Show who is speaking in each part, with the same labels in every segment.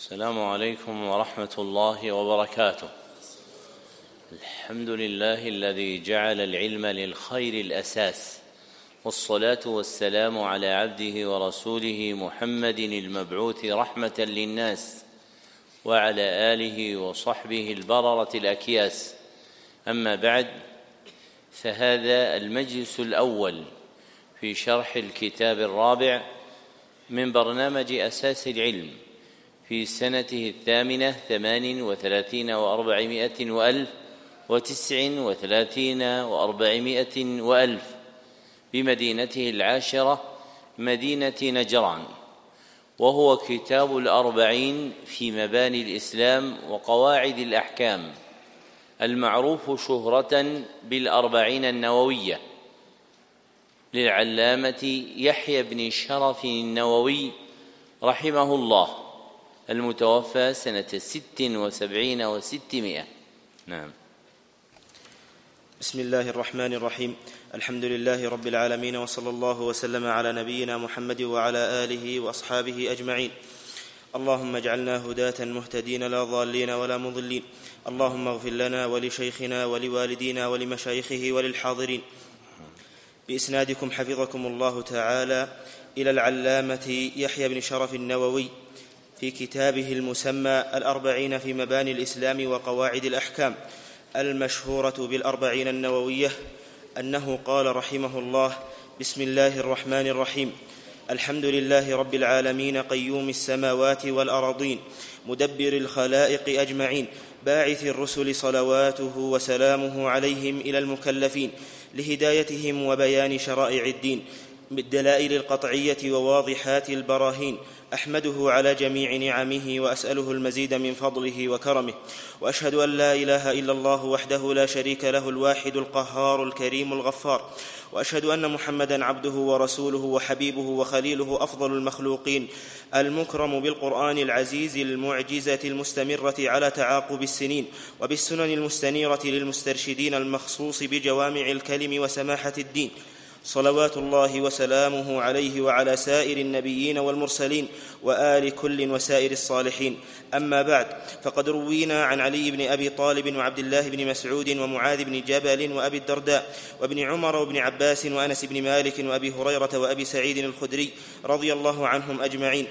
Speaker 1: السلام عليكم ورحمة الله وبركاته. الحمد لله الذي جعل العلم للخير الأساس، والصلاة والسلام على عبده ورسوله محمد المبعوث رحمة للناس، وعلى آله وصحبه البررة الأكياس. أما بعد، فهذا المجلس الأول في شرح الكتاب الرابع من برنامج أساس العلم في سنته 38 و400 وألف 39 و400 وألف بمدينته العاشرة مدينة نجران، وهو كتاب الأربعين في مباني الإسلام وقواعد الأحكام، المعروف شهرة بالأربعين النووية للعلامة يحيى بن شرف النووي رحمه الله، المتوفى سنة 76 و600. نعم.
Speaker 2: بسم الله الرحمن الرحيم. الحمد لله رب العالمين، وصلى الله وسلم على نبينا محمد وعلى آله وأصحابه أجمعين. اللهم اجعلنا هداة مهتدين لا ضالين ولا مضلين. اللهم اغفر لنا ولشيخنا ولوالدينا ولمشايخه وللحاضرين. بإسنادكم حفظكم الله تعالى إلى العلامة يحيى بن شرف النووي في كتابه المسمى الأربعين في مباني الإسلام وقواعد الأحكام، المشهورة بالأربعين النووية، أنه قال رحمه الله: بسم الله الرحمن الرحيم. الحمد لله رب العالمين، قيوم السماوات والأراضين، مدبر الخلائق أجمعين، باعث الرسل صلواته وسلامه عليهم إلى المكلفين لهدايتهم وبيان شرائع الدين بالدلائل القطعية وواضحات البراهين. أحمده على جميع نعمه وأسأله المزيد من فضله وكرمه، وأشهد أن لا إله إلا الله وحده لا شريك له، الواحد القهار الكريم الغفار، وأشهد أن محمدًا عبده ورسوله وحبيبه وخليله، أفضل المخلوقين، المكرم بالقرآن العزيز المعجزة المستمرة على تعاقب السنين، وبالسنن المستنيرة للمسترشدين، المخصوص بجوامع الكلم وسماحة الدين، صلوات الله وسلامه عليه وعلى سائر النبيين والمرسلين وآل كل وسائر الصالحين. أما بعد، فقد روينا عن علي بن أبي طالب وعبد الله بن مسعود ومعاذ بن جبل وأبي الدرداء وابن عمر وابن عباس وأنس بن مالك وأبي هريرة وأبي سعيد الخدري رضي الله عنهم أجمعين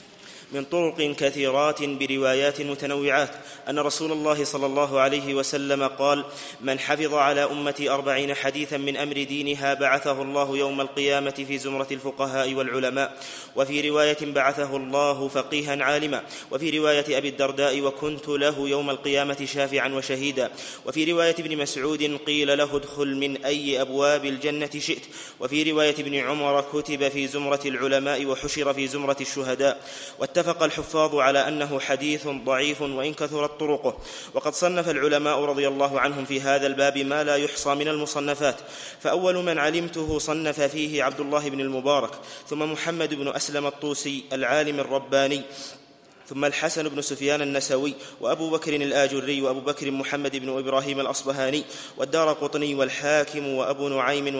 Speaker 2: من طرق كثيرات بروايات متنوعات أن رسول الله صلى الله عليه وسلم قال: من حفظ على أمتي 40 حديثا من أمر دينها بعثه الله يوم القيامة في زمرة الفقهاء والعلماء. وفي رواية: بعثه الله فقيها عالما. وفي رواية أبي الدرداء: وكنت له يوم القيامة شافعا وشهيدا. وفي رواية ابن مسعود: قيل له: ادخل من أي أبواب الجنة شئت. وفي رواية ابن عمر: كتب في زمرة العلماء وحشر في زمرة الشهداء. واتفق الحفاظ على أنه حديث ضعيف وإن كثرت طرقه. وقد صنف العلماء رضي الله عنهم في هذا الباب ما لا يحصى من المصنفات، فأول من علمته صنف فيه عبد الله بن المبارك، ثم محمد بن أسلم الطوسي العالم الرباني، ثم الحسن بن سفيان النسوي، وأبو بكر الآجري، وأبو بكر محمد بن إبراهيم الأصبهاني، والدارقطني، والحاكم، وأبو نعيم،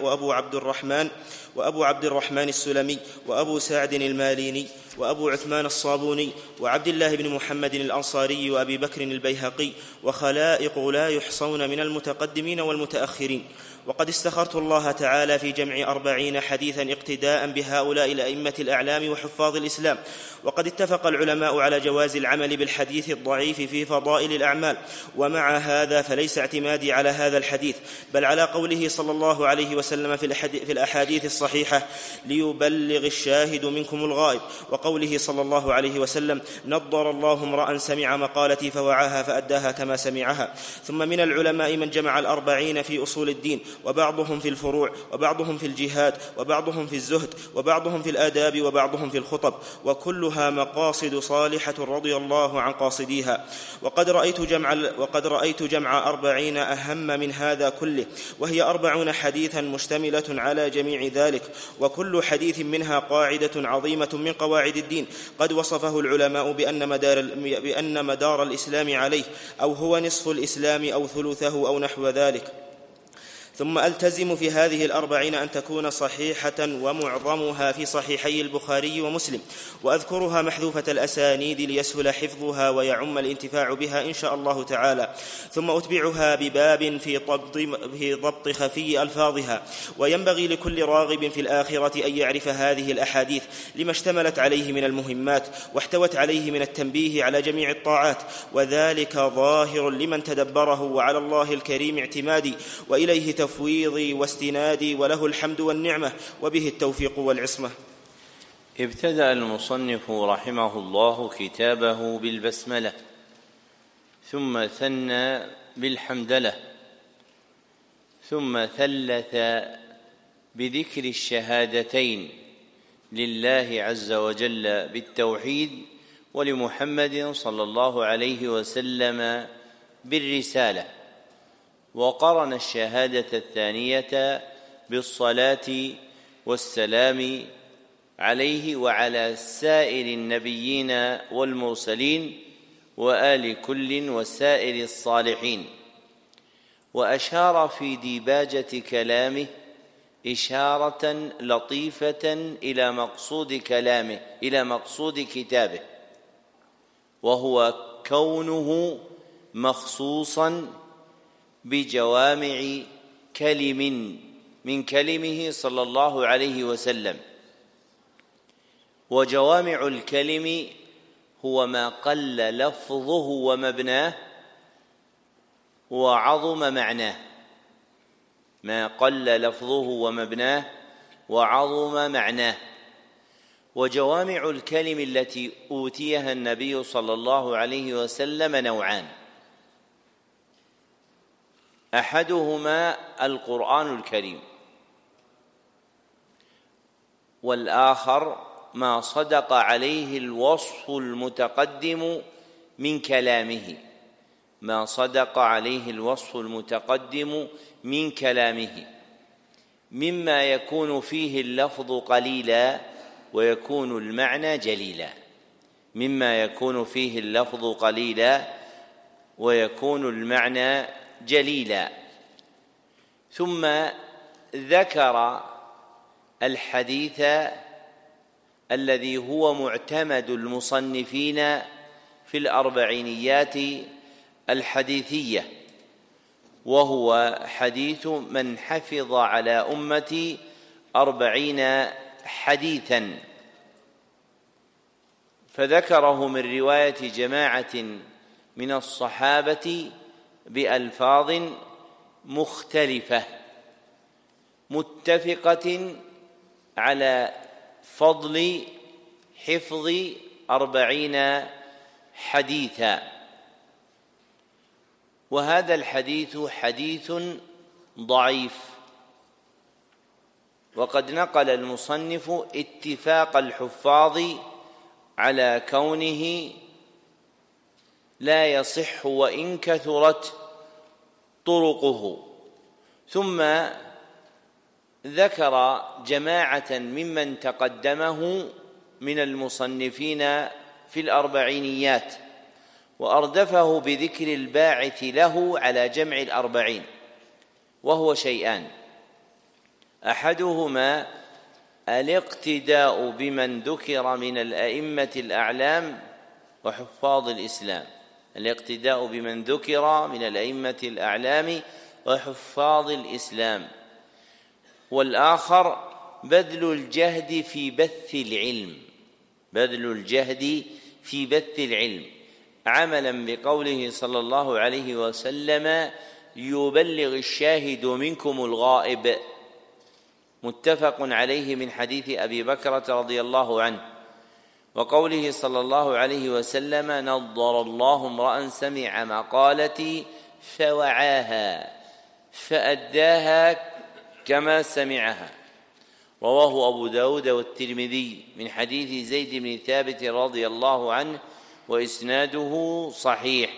Speaker 2: وأبو عبد الرحمن السلمي، وأبو سعد الماليني، وأبو عثمان الصابوني، وعبد الله بن محمد الأنصاري، وأبي بكر البيهقي، وخلائق لا يحصون من المتقدمين والمتأخرين. وقد استخرت الله تعالى في جمع 40 حديثا اقتداء بهؤلاء الأئمة الأعلام وحفاظ الإسلام. وقد اتفق العلماء على جواز العمل بالحديث الضعيف في فضائل الأعمال، ومع هذا فليس اعتمادي على هذا الحديث، بل على قوله صلى الله عليه وسلم في الأحاديث الصحيحة: ليبلغ الشاهد منكم الغائب. وقوله صلى الله عليه وسلم: نضر الله امرأ سمع مقالتي فوعاها فأداها كما سمعها. ثم من العلماء من جمع 40 في أصول الدين، وبعضهم في الفروع، وبعضهم في الجهاد، وبعضهم في الزهد، وبعضهم في الآداب، وبعضهم في الخطب، وكلها مقاصد صالحة رضي الله عن قاصديها. وقد رأيت جمع 40 أهم من هذا كله، وهي 40 حديثا مشتملة على جميع ذلك، وكل حديث منها قاعدة عظيمة من قواعد الدين قد وصفه العلماء بأن مدار الإسلام عليه، أو هو نصف الإسلام أو ثلثه أو نحو ذلك. ثم ألتزم في هذه 40 أن تكون صحيحة ومعظمها في صحيحي البخاري ومسلم، وأذكرها محذوفة الأسانيد ليسهل حفظها ويعم الانتفاع بها إن شاء الله تعالى. ثم أتبعها بباب في ضبط خفي ألفاظها. وينبغي لكل راغب في الآخرة أن يعرف هذه الأحاديث لما اشتملت عليه من المهمات واحتوت عليه من التنبيه على جميع الطاعات، وذلك ظاهر لمن تدبره، وعلى الله الكريم اعتمادي، وإليه تفويضي واستنادي، وله الحمد والنعمة، وبه التوفيق والعصمة.
Speaker 1: ابتدأ المصنف رحمه الله كتابه بالبسملة، ثم ثنى بالحمدلة، ثم ثلث بذكر الشهادتين لله عز وجل بالتوحيد، ولمحمد صلى الله عليه وسلم بالرسالة، وقرن الشهادة الثانية بالصلاة والسلام عليه وعلى سائر النبيين والمرسلين وآل كل وسائر الصالحين. وأشار في ديباجة كلامه إشارة لطيفة إلى مقصود كتابه، وهو كونه مخصوصا بجوامع كلم من كلمه صلى الله عليه وسلم. وجوامع الكلم هو ما قل لفظه ومبناه وعظم معناه، ما قل لفظه ومبناه وعظم معناه. وجوامع الكلم التي أوتيها النبي صلى الله عليه وسلم نوعان: أحدهما القرآن الكريم، والآخر ما صدق عليه الوصف المتقدم من كلامه، ما صدق عليه الوصف المتقدم من كلامه، مما يكون فيه اللفظ قليلا ويكون المعنى جليلا، مما يكون فيه اللفظ قليلا ويكون المعنى جليلا. ثم ذكر الحديث الذي هو معتمد المصنفين في الأربعينيات الحديثية، وهو حديث من حفظ على أمتي 40 حديثا، فذكره من رواية جماعة من الصحابة بألفاظ مختلفة متفقة على فضل حفظ 40 حديثا. وهذا الحديث حديث ضعيف، وقد نقل المصنف اتفاق الحفاظ على كونه لا يصح وإن كثرت طرقه. ثم ذكر جماعة ممن تقدمه من المصنفين في الأربعينيات، وأردفه بذكر الباعث له على جمع 40، وهو شيئان: أحدهما الاقتداء بمن ذكر من الأئمة الأعلام وحفاظ الإسلام، الاقتداء بمن ذكر من الأئمة الأعلام وحفاظ الإسلام. والآخر بذل الجهد في بث العلم، بذل الجهد في بث العلم، عملا بقوله صلى الله عليه وسلم: يبلغ الشاهد منكم الغائب، متفق عليه من حديث أبي بكرة رضي الله عنه. وقوله صلى الله عليه وسلم: نضر الله امرأ سمع مقالتي فوعاها فأداها كما سمعها، رواه أبو داود والترمذي من حديث زيد بن ثابت رضي الله عنه، وإسناده صحيح.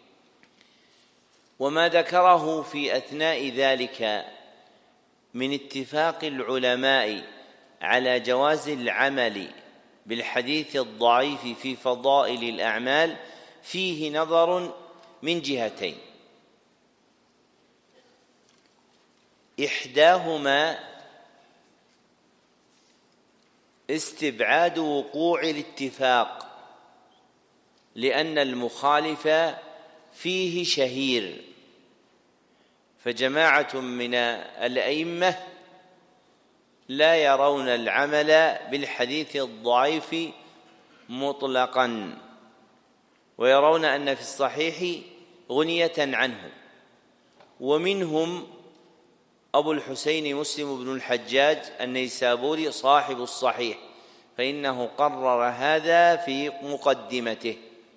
Speaker 1: وما ذكره في أثناء ذلك من اتفاق العلماء على جواز العمل بالحديث الضعيف في فضائل الأعمال فيه نظر من جهتين: إحداهما استبعاد وقوع الاتفاق، لأن المخالف فيه شهير، فجماعة من الأئمة لا يرون العمل بالحديث الضعيف مطلقا، ويرون أن في الصحيح غنية عنه، ومنهم أبو الحسين مسلم بن الحجاج النيسابوري صاحب الصحيح، فإنه قرر هذا في مقدمته.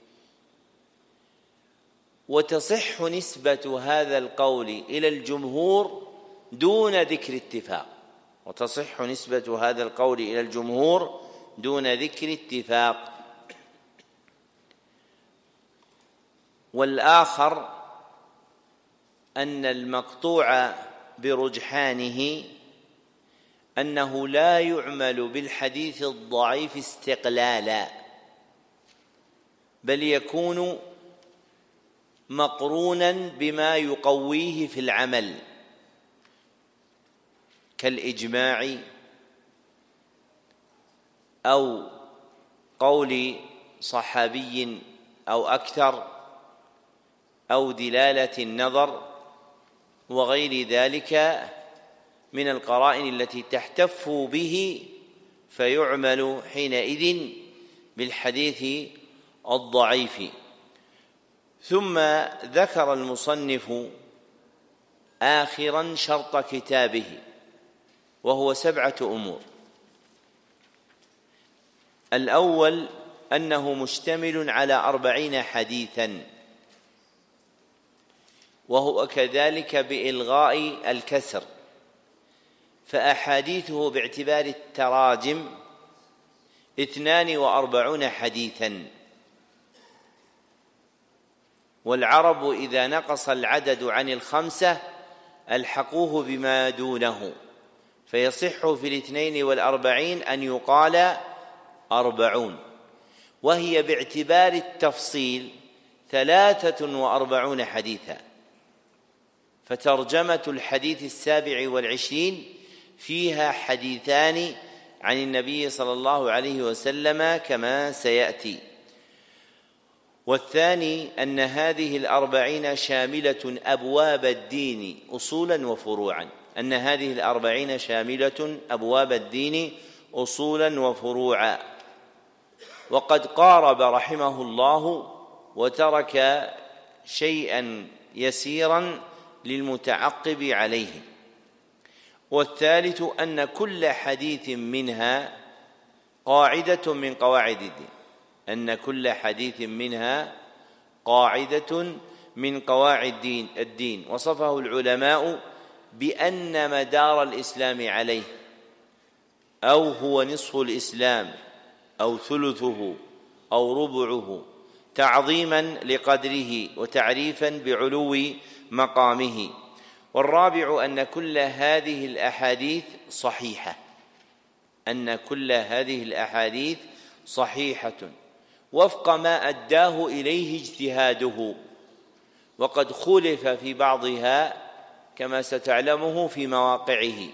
Speaker 1: وتصح نسبة هذا القول إلى الجمهور دون ذكر اتفاق، وتصح نسبة هذا القول إلى الجمهور دون ذكر اتفاق. والآخر أن المقطوع برجحانه أنه لا يعمل بالحديث الضعيف استقلالا، بل يكون مقرونا بما يقويه في العمل كالإجماع أو قول صحابي أو أكثر أو دلالة النظر وغير ذلك من القرائن التي تحتف به، فيعمل حينئذ بالحديث الضعيف. ثم ذكر المصنف آخرا شرط كتابه، وهو 7 أمور. الأول أنه مشتمل على 40 حديثا، وهو كذلك بإلغاء الكسر، فأحاديثه باعتبار التراجم 42 حديثا. والعرب إذا نقص العدد عن 5 ألحقوه بما دونه، فيصح في 42 أن يقال 40، وهي باعتبار التفصيل 43 حديثا. فترجمة الحديث 27 فيها حديثان عن النبي صلى الله عليه وسلم كما سيأتي. والثاني أن هذه 40 شاملة أبواب الدين أصولا وفروعا، أن هذه 40 شاملة أبواب الدين أصولا وفروعا. وقد قارب رحمه الله وترك شيئا يسيرا للمتعقب عليه. والثالث أن كل حديث منها قاعدة من قواعد الدين، أن كل حديث منها قاعدة من قواعد الدين، وصفه العلماء بأن مدار الإسلام عليه، أو هو نصف الإسلام أو ثلثه أو ربعه، تعظيما لقدره وتعريفا بعلو مقامه. والرابع أن كل هذه الأحاديث صحيحة، أن كل هذه الأحاديث صحيحة وفق ما أداه إليه اجتهاده، وقد خلف في بعضها كما ستعلمه في مواقعه.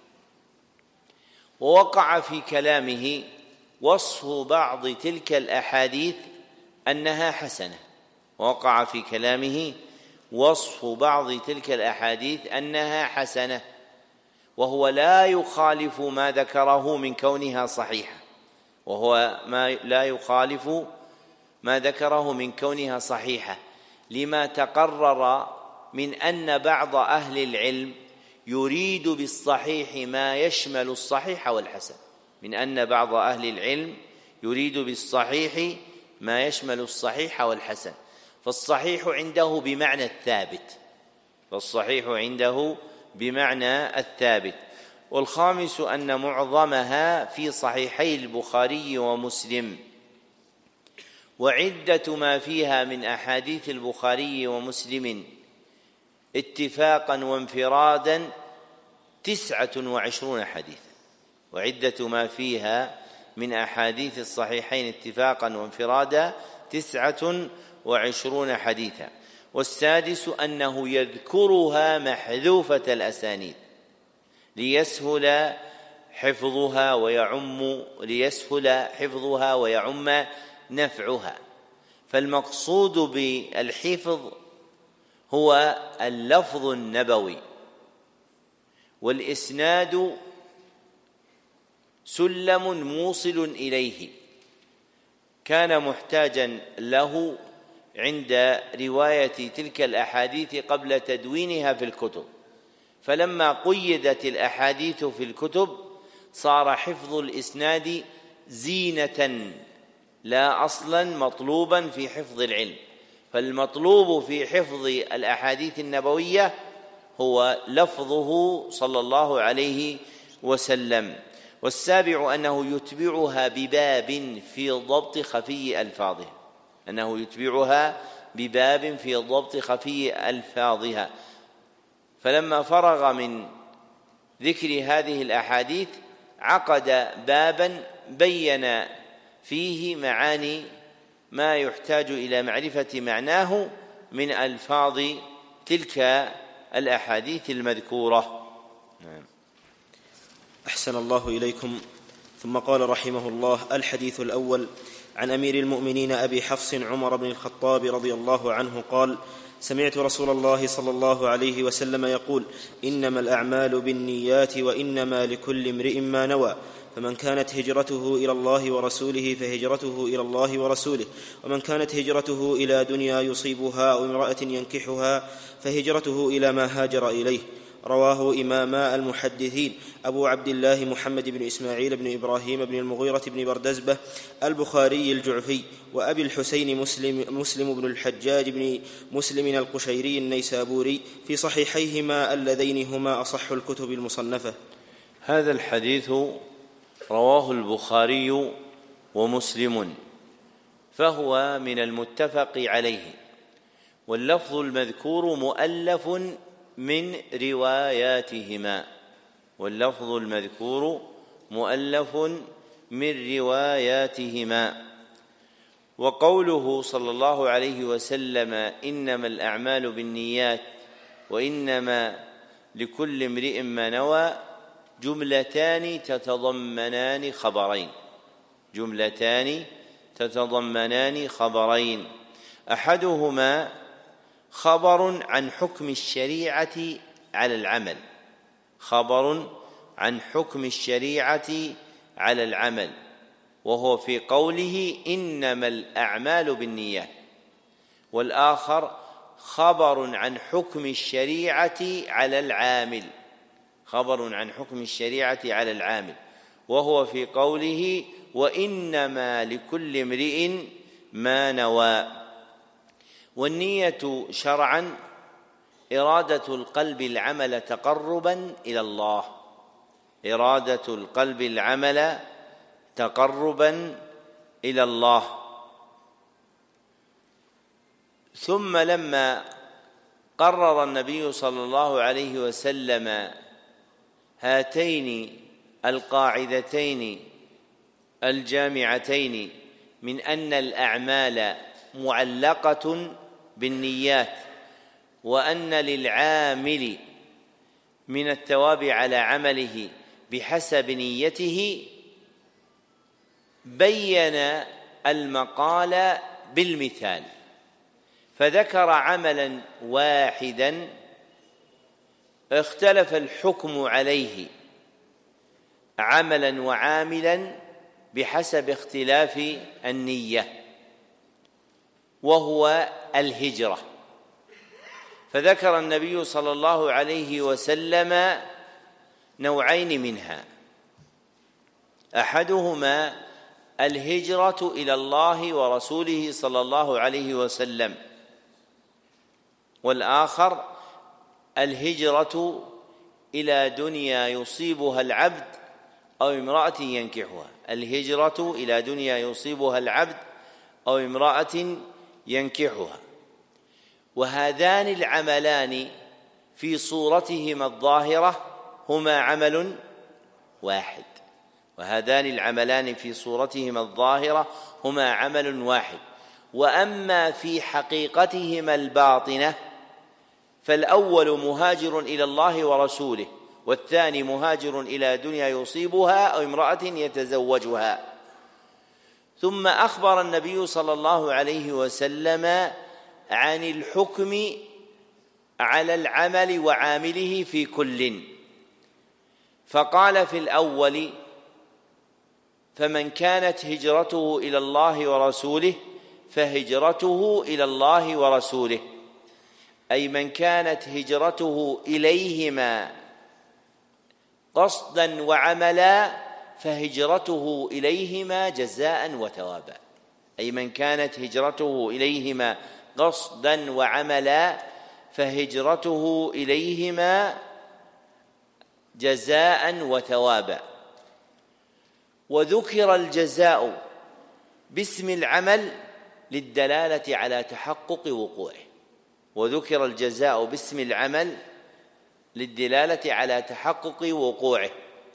Speaker 1: ووقع في كلامه وصف بعض تلك الأحاديث أنها حسنة، ووقع في كلامه وصف بعض تلك الأحاديث أنها حسنة، وهو لا يخالف ما ذكره من كونها صحيحة، وهو لا يخالف ما ذكره من كونها صحيحة، لما تقرر من أن بعض أهل العلم يريد بالصحيح ما يشمل الصحيح والحسن، من أن بعض أهل العلم يريد بالصحيح ما يشمل الصحيح والحسن. فالصحيح عنده بمعنى الثابت، فالصحيح عنده بمعنى الثابت. والخامس أن معظمها في صحيحي البخاري ومسلم، وعدة ما فيها من أحاديث البخاري ومسلم اتفاقا وانفرادا 29 حديثا، وعدة ما فيها من أحاديث الصحيحين اتفاقا وانفرادا 29 حديثا. والسادس أنه يذكرها محذوفة الأسانيد، ليسهل حفظها ويعم نفعها. فالمقصود بالحفظ هو اللفظ النبوي، والإسناد سلم موصل إليه كان محتاجا له عند رواية تلك الأحاديث قبل تدوينها في الكتب، فلما قيدت الأحاديث في الكتب صار حفظ الإسناد زينة لا أصلا مطلوبا في حفظ العلم. فالمطلوب في حفظ الأحاديث النبوية هو لفظه صلى الله عليه وسلم. والسابع أنه يتبعها بباب في ضبط خفي ألفاظها فلما فرغ من ذكر هذه الأحاديث عقد بابا بين فيه معاني ما يحتاج إلى معرفة معناه من ألفاظ تلك الأحاديث المذكورة.
Speaker 2: أحسن الله إليكم. ثم قال رحمه الله: الحديث الأول عن أمير المؤمنين أبي حفص عمر بن الخطاب رضي الله عنه قال: سمعت رسول الله صلى الله عليه وسلم يقول: إنما الأعمال بالنيات وإنما لكل امرئ ما نوى، فمن كانت هجرته إلى الله ورسوله فهجرته إلى الله ورسوله، ومن كانت هجرته إلى دنيا يصيبها أو امرأة ينكحها فهجرته إلى ما هاجر إليه. رواه إماما المحدثين أبو عبد الله محمد بن إسماعيل بن إبراهيم بن المغيرة بن بردزبة البخاري الجعفي، وأبي الحسين مسلم بن الحجاج بن مسلم القشيري النيسابوري في صحيحيهما اللذين هما أصح الكتب المصنفة.
Speaker 1: هذا الحديث رواه البخاري ومسلم، فهو من المتفق عليه، واللفظ المذكور مؤلف من رواياتهما. وقوله صلى الله عليه وسلم: إنما الأعمال بالنيات وإنما لكل امرئ ما نوى، جملتان تتضمنان خبرين، أحدهما خبر عن حكم الشريعة على العمل، وهو في قوله: إنما الأعمال بالنيات. والآخر خبر عن حكم الشريعة على العامل، وهو في قوله: وإنما لكل امرئ ما نوى. والنية شرعا إرادة القلب العمل تقربا إلى الله. ثم لما قرر النبي صلى الله عليه وسلم هاتين القاعدتين الجامعتين من أن الأعمال معلقة بالنيات، وأن للعامل من الثواب على عمله بحسب نيته، بين المقال بالمثال، فذكر عملا واحدا اختلف الحكم عليه عملا وعاملا بحسب اختلاف النية، وهو الهجرة. فذكر النبي صلى الله عليه وسلم نوعين منها: أحدهما الهجرة إلى الله ورسوله صلى الله عليه وسلم، والآخر الهجرة إلى دنيا يصيبها العبد أو امرأة ينكحها. وهذان العملان في صورتهما الظاهرة هما عمل واحد، وأما في حقيقتهما الباطنة فالأول مهاجر إلى الله ورسوله، والثاني مهاجر إلى دنيا يصيبها أو امرأة يتزوجها. ثم أخبر النبي صلى الله عليه وسلم عن الحكم على العمل وعامله في كل، فقال في الأول: فمن كانت هجرته إلى الله ورسوله فهجرته إلى الله ورسوله، أي من كانت هجرته إليهما قصدا وعملا فهجرته إليهما جزاء وثوابا، أي من كانت هجرته إليهما قصدا وعملا فهجرته إليهما جزاء وثوابا. وذكر الجزاء باسم العمل للدلالة على تحقق وقوعه، وذكر الجزاء باسم العمل للدلالة على تحقق وقوعه.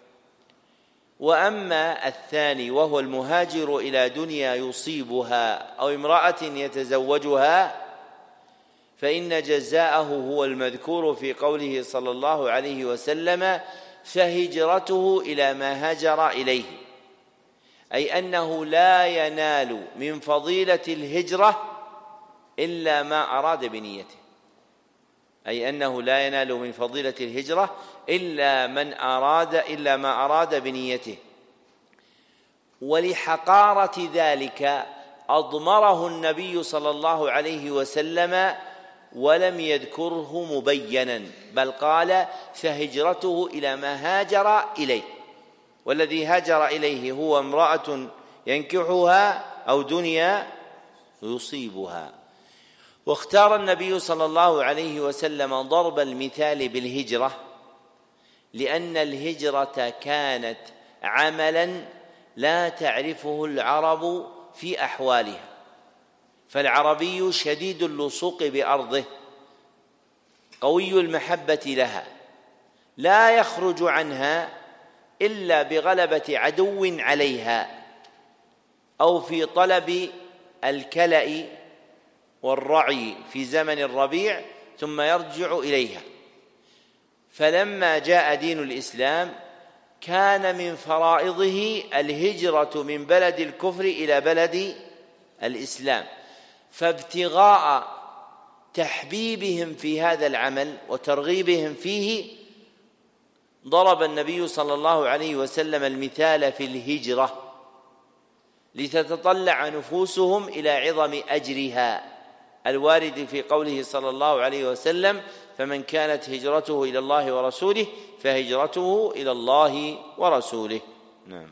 Speaker 1: وأما الثاني وهو المهاجر إلى دنيا يصيبها أو امرأة يتزوجها فإن جزاءه هو المذكور في قوله صلى الله عليه وسلم: فهجرته إلى ما هاجر إليه، أي أنه لا ينال من فضيلة الهجرة إلا ما أراد بنيته، أي أنه لا ينال من فضيلة الهجرة إلا ما أراد بنيته. ولحقارة ذلك أضمره النبي صلى الله عليه وسلم ولم يذكره مبينا، بل قال: فهجرته إلى ما هاجر إليه، والذي هاجر إليه هو امرأة ينكحها أو دنيا يصيبها. واختار النبي صلى الله عليه وسلم ضرب المثال بالهجرة لأن الهجرة كانت عملا لا تعرفه العرب في أحوالها، فالعربي شديد اللصوق بأرضه قوي المحبة لها، لا يخرج عنها إلا بغلبة عدو عليها أو في طلب الكلأ والرعي في زمن الربيع ثم يرجع إليها. فلما جاء دين الإسلام كان من فرائضه الهجرة من بلد الكفر إلى بلد الإسلام، فابتغاء تحبيبهم في هذا العمل وترغيبهم فيه ضرب النبي صلى الله عليه وسلم المثال في الهجرة لتتطلع نفوسهم إلى عظم أجرها الوارد في قوله صلى الله عليه وسلم: فمن كانت هجرته إلى الله ورسوله فهجرته إلى الله ورسوله. نعم.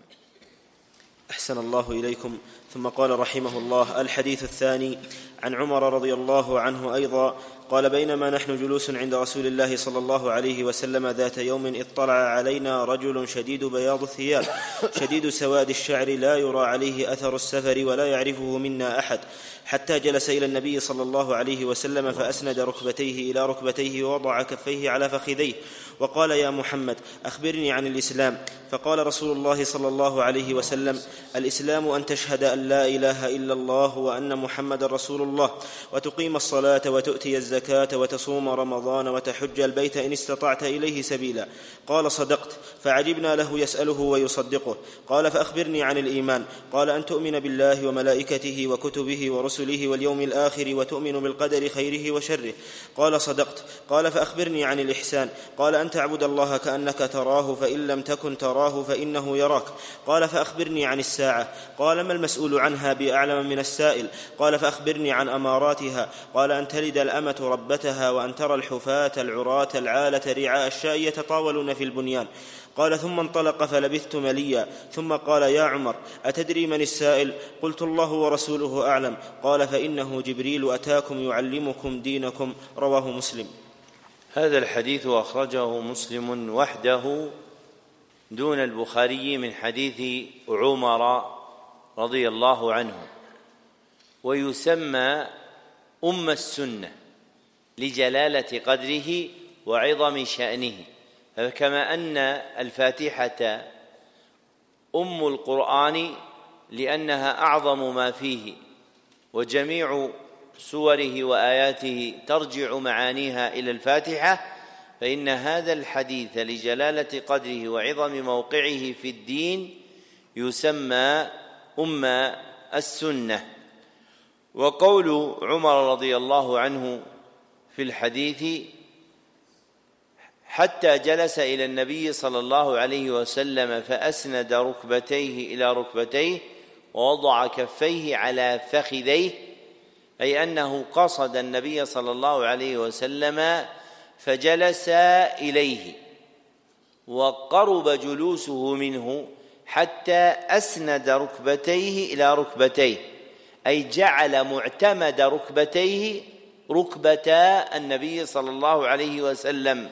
Speaker 2: أحسن الله إليكم. ثم قال رحمه الله: الحديث الثاني عن عمر رضي الله عنه أيضا قال: بينما نحن جلوس عند رسول الله صلى الله عليه وسلم ذات يوم اطلع علينا رجل شديد بياض الثياب شديد سواد الشعر لا يرى عليه أثر السفر ولا يعرفه منا أحد، حتى جلس إلى النبي صلى الله عليه وسلم فأسند ركبتيه إلى ركبتيه ووضع كفيه على فخذيه وقال: يا محمد أخبرني عن الإسلام. فقال رسول الله صلى الله عليه وسلم: الإسلام أن تشهد أن لا إله إلا الله وأن محمد رسول الله، وتقيم الصلاة وتؤتي الزكاة وتصوم رمضان وتحج البيت إن استطعت إليه سبيلا. قال: صدقت. فعجبنا له يسأله ويصدقه. قال: فأخبرني عن الإيمان. قال: أن تؤمن بالله وملائكته وكتبه ورسله واليوم الآخر وتؤمن بالقدر خيره وشره. قال: صدقت. قال: فأخبرني عن الإحسان. قال: أن تعبد الله كأنك تراه فإن لم تكن تراه فإنه يراك. قال: فأخبرني عن الساعة. قال: ما المسؤول عنها بأعلم من السائل. قال: فأخبرني عن أماراتها. قال: أن تلد الأمة ربتها وأن ترى الحفاة العراة العالة رعاء الشاء يتطاولون في البنيان. قال: ثم انطلق فلبثت مليا، ثم قال: يا عمر أتدري من السائل؟ قلت: الله ورسوله أعلم. قال: فإنه جبريل أتاكم يعلمكم دينكم. رواه مسلم.
Speaker 1: هذا الحديث أخرجه مسلم وحده دون البخاري من حديث عمر رضي الله عنه، ويسمى أم السنة لجلالة قدره وعظم شأنه، فكما أن الفاتحة أم القرآن لأنها أعظم ما فيه وجميع سوره وآياته ترجع معانيها إلى الفاتحة، فإن هذا الحديث لجلالة قدره وعظم موقعه في الدين يسمى أم السنة. وقول عمر رضي الله عنه في الحديث: حتى جلس إلى النبي صلى الله عليه وسلم فأسند ركبتيه إلى ركبتيه ووضع كفيه على فخذيه، أي أنه قصد النبي صلى الله عليه وسلم فجلس إليه وقرب جلوسه منه حتى أسند ركبتيه إلى ركبتيه، أي جعل معتمد ركبتيه ركبة النبي صلى الله عليه وسلم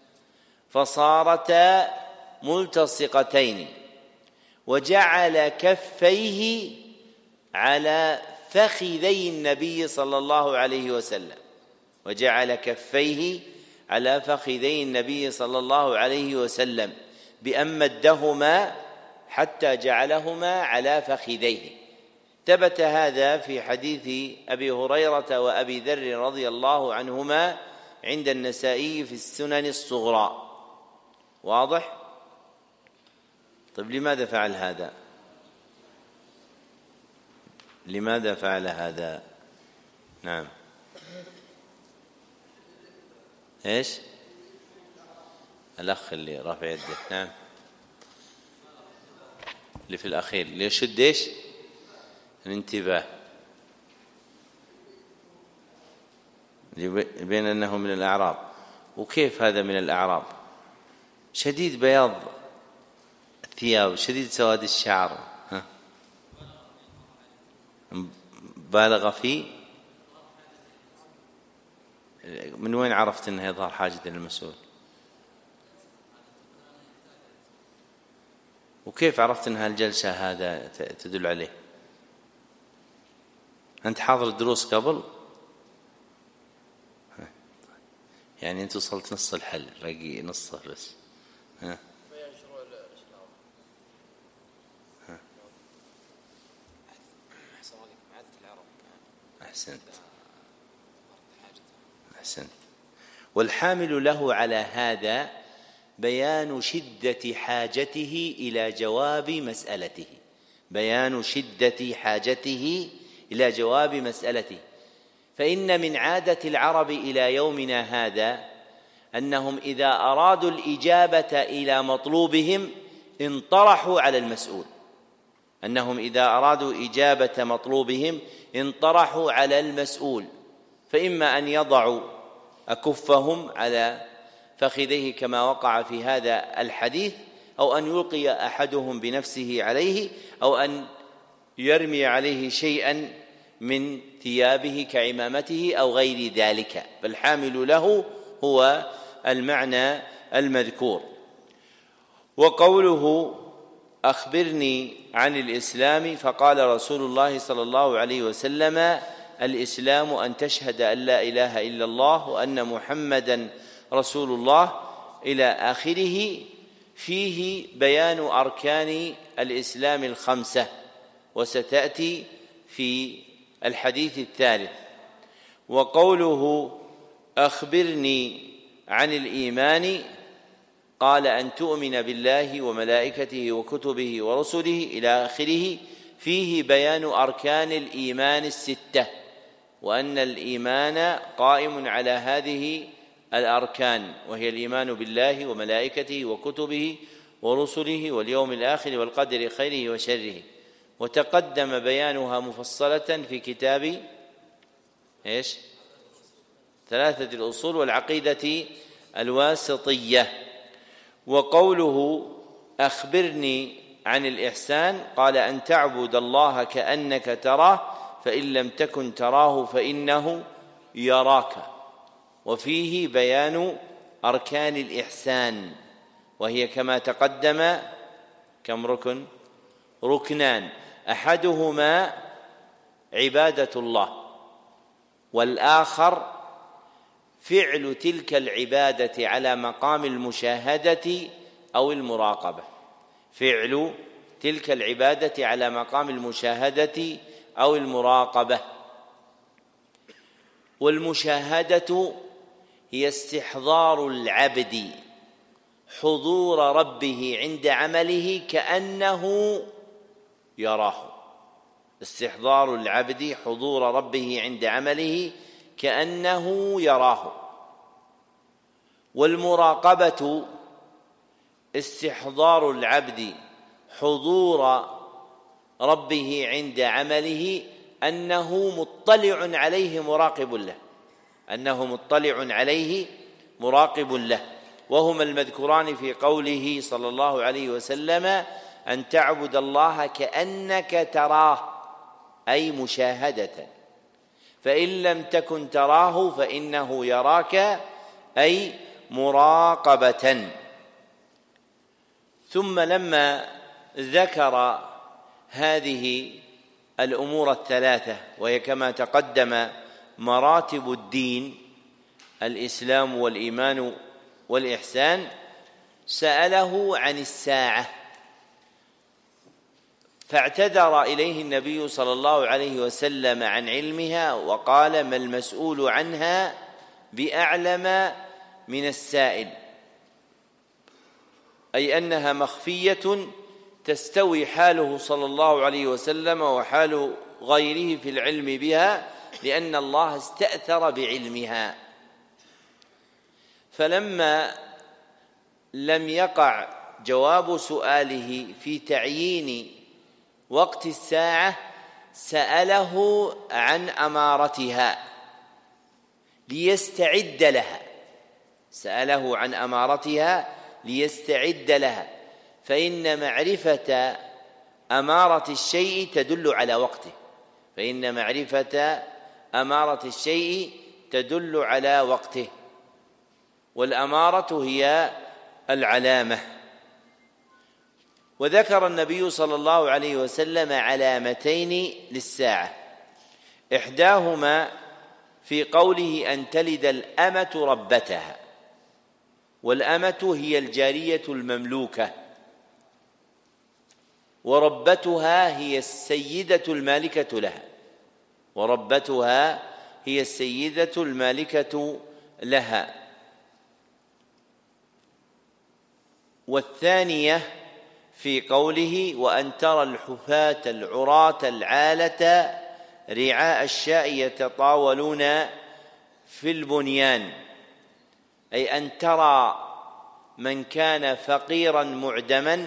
Speaker 1: فصارتا ملتصقتين، وجعل كفيه على فخذي النبي صلى الله عليه وسلم، وجعل كفيه على فخذي النبي صلى الله عليه وسلم بأن مدهما حتى جعلهما على فخذيه. ثبت هذا في حديث أبي هريرة وأبي ذر رضي الله عنهما عند النسائي في السنن الصغرى. واضح؟ طيب لماذا فعل هذا؟ لماذا فعل هذا؟ نعم. ايش؟ الأخ اللي رافع يده. نعم. اللي في الأخير ليشد ايش؟ الانتباه، بين أنه من الأعراب. وكيف هذا من الأعراب؟ شديد بياض الثياب، شديد سواد الشعر، بالغ فيه. من وين عرفت أنه يظهر حاجة للمسؤول؟ وكيف عرفت أن هالجلسة هذا تدل عليه؟ أنت حاضر الدروس قبل؟ يعني أنت وصلت نص الحل، باقي نصه بس. أحسنت. والحامل له على هذا بيان شدة حاجته إلى جواب مسألته، بيان شدة حاجته إلى جواب مسألته. فإن من عادة العرب إلى يومنا هذا أنهم إذا أرادوا الإجابة إلى مطلوبهم انطرحوا على المسؤول، أنهم إذا أرادوا إجابة مطلوبهم انطرحوا على المسؤول، فإما أن يضعوا أكفهم على فخذيه كما وقع في هذا الحديث، أو أن يلقي أحدهم بنفسه عليه، أو أن يرمي عليه شيئا من ثيابه كعمامته أو غير ذلك. فالحامل له هو المعنى المذكور. وقوله أخبرني عن الإسلام، فقال رسول الله صلى الله عليه وسلم: الإسلام أن تشهد أن لا إله إلا الله وأن محمدا رسول الله، إلى آخره. فيه بيان أركان الإسلام الخمسة، وستأتي في الحديث الثالث. وقوله أخبرني عن الإيمان، قال أن تؤمن بالله وملائكته وكتبه ورسله إلى آخره. فيه بيان أركان الإيمان الستة، وأن الإيمان قائم على هذه الأركان، وهي الإيمان بالله وملائكته وكتبه ورسله واليوم الآخر والقدر خيره وشره. وتقدم بيانها مفصلة في كتاب إيش؟ 3 الأصول والعقيدة الواسطية. وقوله أخبرني عن الإحسان، قال أن تعبد الله كأنك تراه فإن لم تكن تراه فإنه يراك. وفيه بيان أركان الإحسان، وهي كما تقدم كم ركن؟ ركنان، أحدهما عبادة الله، والآخر فعل تلك العبادة على مقام المشاهدة أو المراقبة، فعل تلك العبادة على مقام المشاهدة أو المراقبة. والمشاهدة هي استحضار العبد حضور ربه عند عمله كأنه يراه. استحضار العبد حضور ربه عند عمله كأنه يراه. والمراقبة استحضار العبد حضور ربه عند عمله أنه مطلع عليه مراقب له، أنه مطلع عليه مراقب له. وهما المذكوران في قوله صلى الله عليه وسلم: أن تعبد الله كأنك تراه، أي مشاهدة، فإن لم تكن تراه فإنه يراك، أي مراقبة. ثم لما ذكر هذه الأمور الثلاثة، وهي كما تقدم مراتب الدين الإسلام والإيمان والإحسان، سأله عن الساعة، فاعتذر إليه النبي صلى الله عليه وسلم عن علمها وقال: ما المسؤول عنها بأعلم من السائل، أي أنها مخفية تستوي حاله صلى الله عليه وسلم وحال غيره في العلم بها، لأن الله استأثر بعلمها. فلما لم يقع جواب سؤاله في تعيين وقت الساعة سأله عن أمارتها ليستعد لها، سأله عن أمارتها ليستعد لها، فإن معرفة أمارة الشيء تدل على وقته، فإن معرفة أمارة الشيء تدل على وقته، والأمارة هي العلامة. وذكر النبي صلى الله عليه وسلم علامتين للساعة، إحداهما في قوله: أن تلد الأمة ربتها، والأمة هي الجارية المملوكة، وربتها هي السيدة المالكة لها، وربتها هي السيدة المالكة لها. والثانية في قوله: وأن ترى الحفاة العراة العالة رعاء الشاء يتطاولون في البنيان، أي أن ترى من كان فقيرا معدما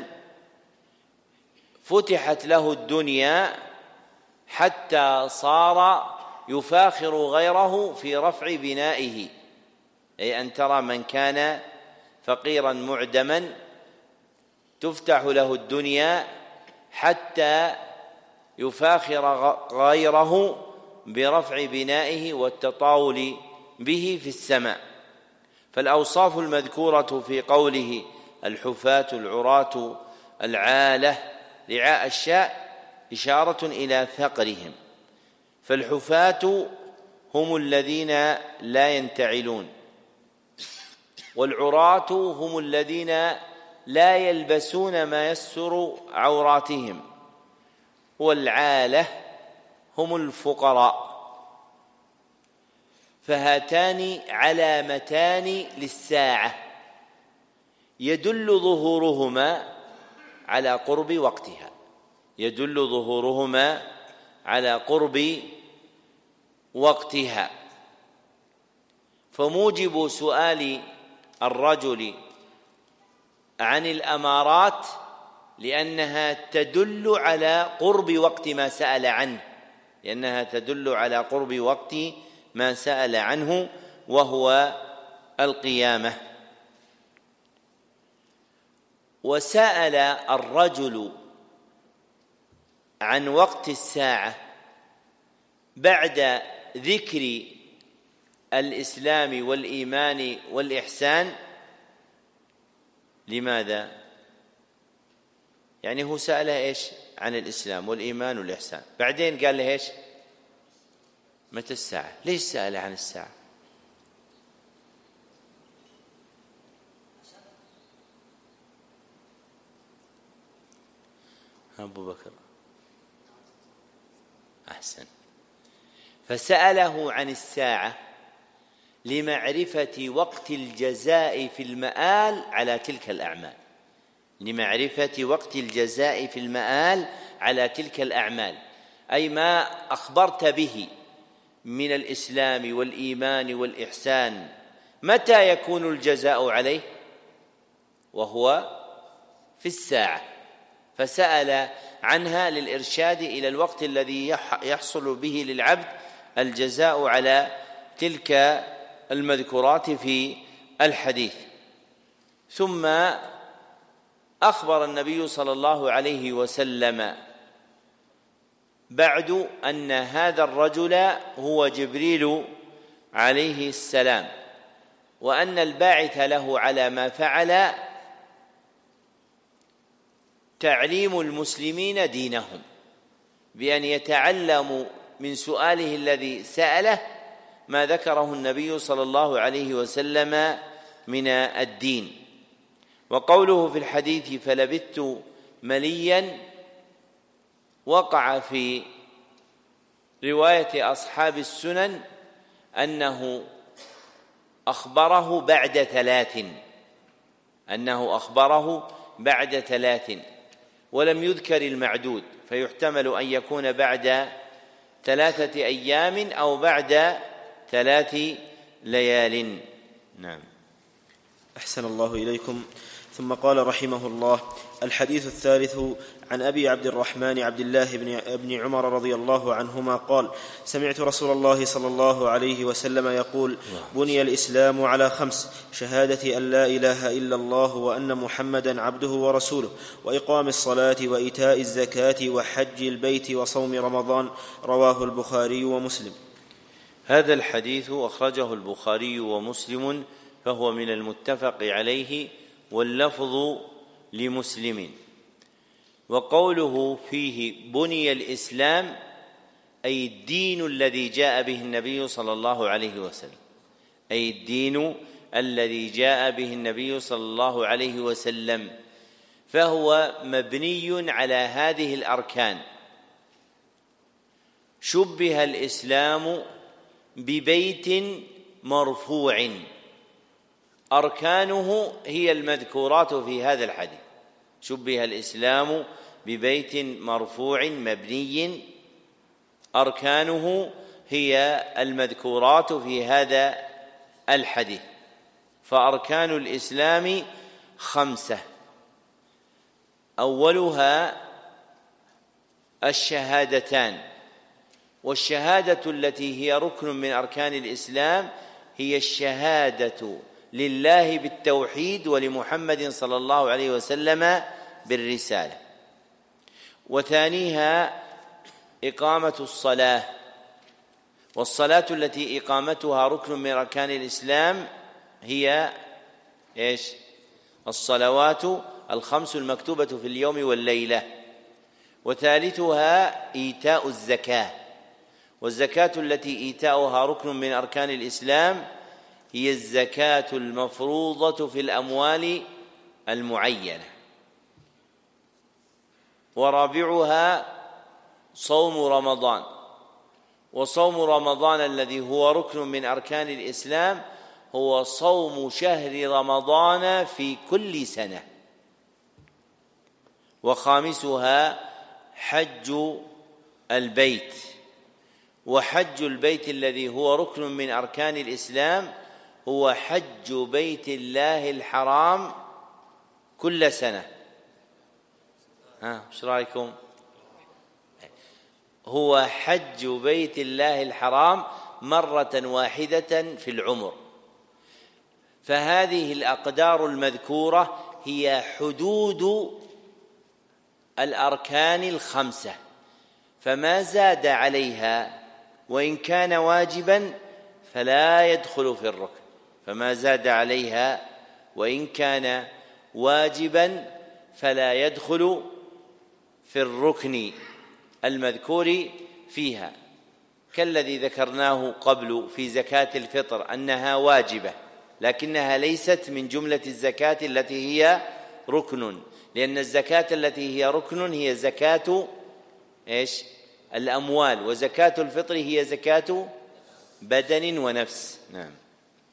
Speaker 1: فتحت له الدنيا حتى صار يفاخر غيره في رفع بنائه، أي أن ترى من كان فقيرا معدما تفتح له الدنيا حتى يفاخر غيره برفع بنائه والتطاول به في السماء. فالأوصاف المذكورة في قوله: الحفاة العراة العالة رعاء الشاء إشارة إلى فقرهم، فالحفاة هم الذين لا ينتعلون، والعراة هم الذين لا يلبسون ما يستر عوراتهم، والعالة هم الفقراء. فهاتان علامتان للساعة يدل ظهورهما على قرب وقتها، يدل ظهورهما على قرب وقتها. فموجب سؤال الرجل عن الأمارات لأنها تدل على قرب وقت ما سأل عنه، لأنها تدل على قرب وقت ما سأل عنه وهو القيامة. وسأل الرجل عن وقت الساعة بعد ذكر الإسلام والإيمان والإحسان. لماذا؟ يعني هو سأله إيش عن الإسلام والإيمان والإحسان، بعدين قال له إيش؟ متى الساعة؟ ليش سأله عن الساعة؟ أبو بكر أحسن. فسأله عن الساعة لمعرفة وقت الجزاء في المآل على تلك الأعمال، لمعرفة وقت الجزاء في المآل على تلك الأعمال، أي ما أخبرت به من الإسلام والإيمان والإحسان متى يكون الجزاء عليه؟ وهو في الساعة، فسأل عنها للإرشاد إلى الوقت الذي يحصل به للعبد الجزاء على تلك المذكورات في الحديث. ثم أخبر النبي صلى الله عليه وسلم بعد أن هذا الرجل هو جبريل عليه السلام، وأن الباعث له على ما فعل تعليم المسلمين دينهم بأن يتعلموا من سؤاله الذي سأله ما ذكره النبي صلى الله عليه وسلم من الدين. وقوله في الحديث فلبثت مليا وقع في رواية أصحاب السنن أنه أخبره بعد 3 ولم يذكر المعدود، فيحتمل أن يكون بعد 3 أيام أو بعد 3 ليال. نعم.
Speaker 2: أحسن الله إليكم. ثم قال رحمه الله: الحديث الثالث عن أبي عبد الرحمن عبد الله بن عمر رضي الله عنهما قال: سمعت رسول الله صلى الله عليه وسلم يقول: بني الإسلام على 5: شهادة أن لا إله إلا الله وأن محمدا عبده ورسوله، وإقام الصلاة وإيتاء الزكاة وحج البيت وصوم رمضان. رواه البخاري ومسلم.
Speaker 1: هذا الحديث أخرجه البخاري ومسلم، فهو من المتفق عليه، واللفظ لمسلم. وقوله فيه بني الإسلام أي الدين الذي جاء به النبي صلى الله عليه وسلم، أي الدين الذي جاء به النبي صلى الله عليه وسلم، فهو مبني على هذه الأركان. شبه الإسلام ببيت مرفوع، أركانه هي المذكورات في هذا الحديث. شبه الإسلام ببيت مرفوع مبني، أركانه هي المذكورات في هذا الحديث. فأركان الإسلام 5: أولها الشهادتان، والشهادة التي هي ركن من أركان الإسلام هي الشهادة لله بالتوحيد ولمحمد صلى الله عليه وسلم بالرسالة. وثانيها إقامة الصلاة، والصلاة التي إقامتها ركن من أركان الإسلام هي الصلوات 5 المكتوبة في اليوم والليلة. وثالثها إيتاء الزكاة، والزكاة التي إيتاؤها ركن من أركان الإسلام هي الزكاة المفروضة في الأموال المعينة. ورابعها صوم رمضان، وصوم رمضان الذي هو ركن من أركان الإسلام هو صوم شهر رمضان في كل سنة. وخامسها حج البيت، وحج البيت الذي هو ركن من أركان الإسلام هو حج بيت الله الحرام كل سنة. ايش رايكم؟ هو حج بيت الله الحرام مرة واحدة في العمر. فهذه الأقدار المذكورة هي حدود الأركان 5، فما زاد عليها وإن كان واجبا فلا يدخل في الركن، فما زاد عليها وإن كان واجبا فلا يدخل في الركن المذكور فيها، كالذي ذكرناه قبل في زكاة الفطر أنها واجبة لكنها ليست من جملة الزكاة التي هي ركن، لأن الزكاة التي هي ركن هي زكاة الأموال، وزكاة الفطر هي زكاة بدن ونفس. نعم.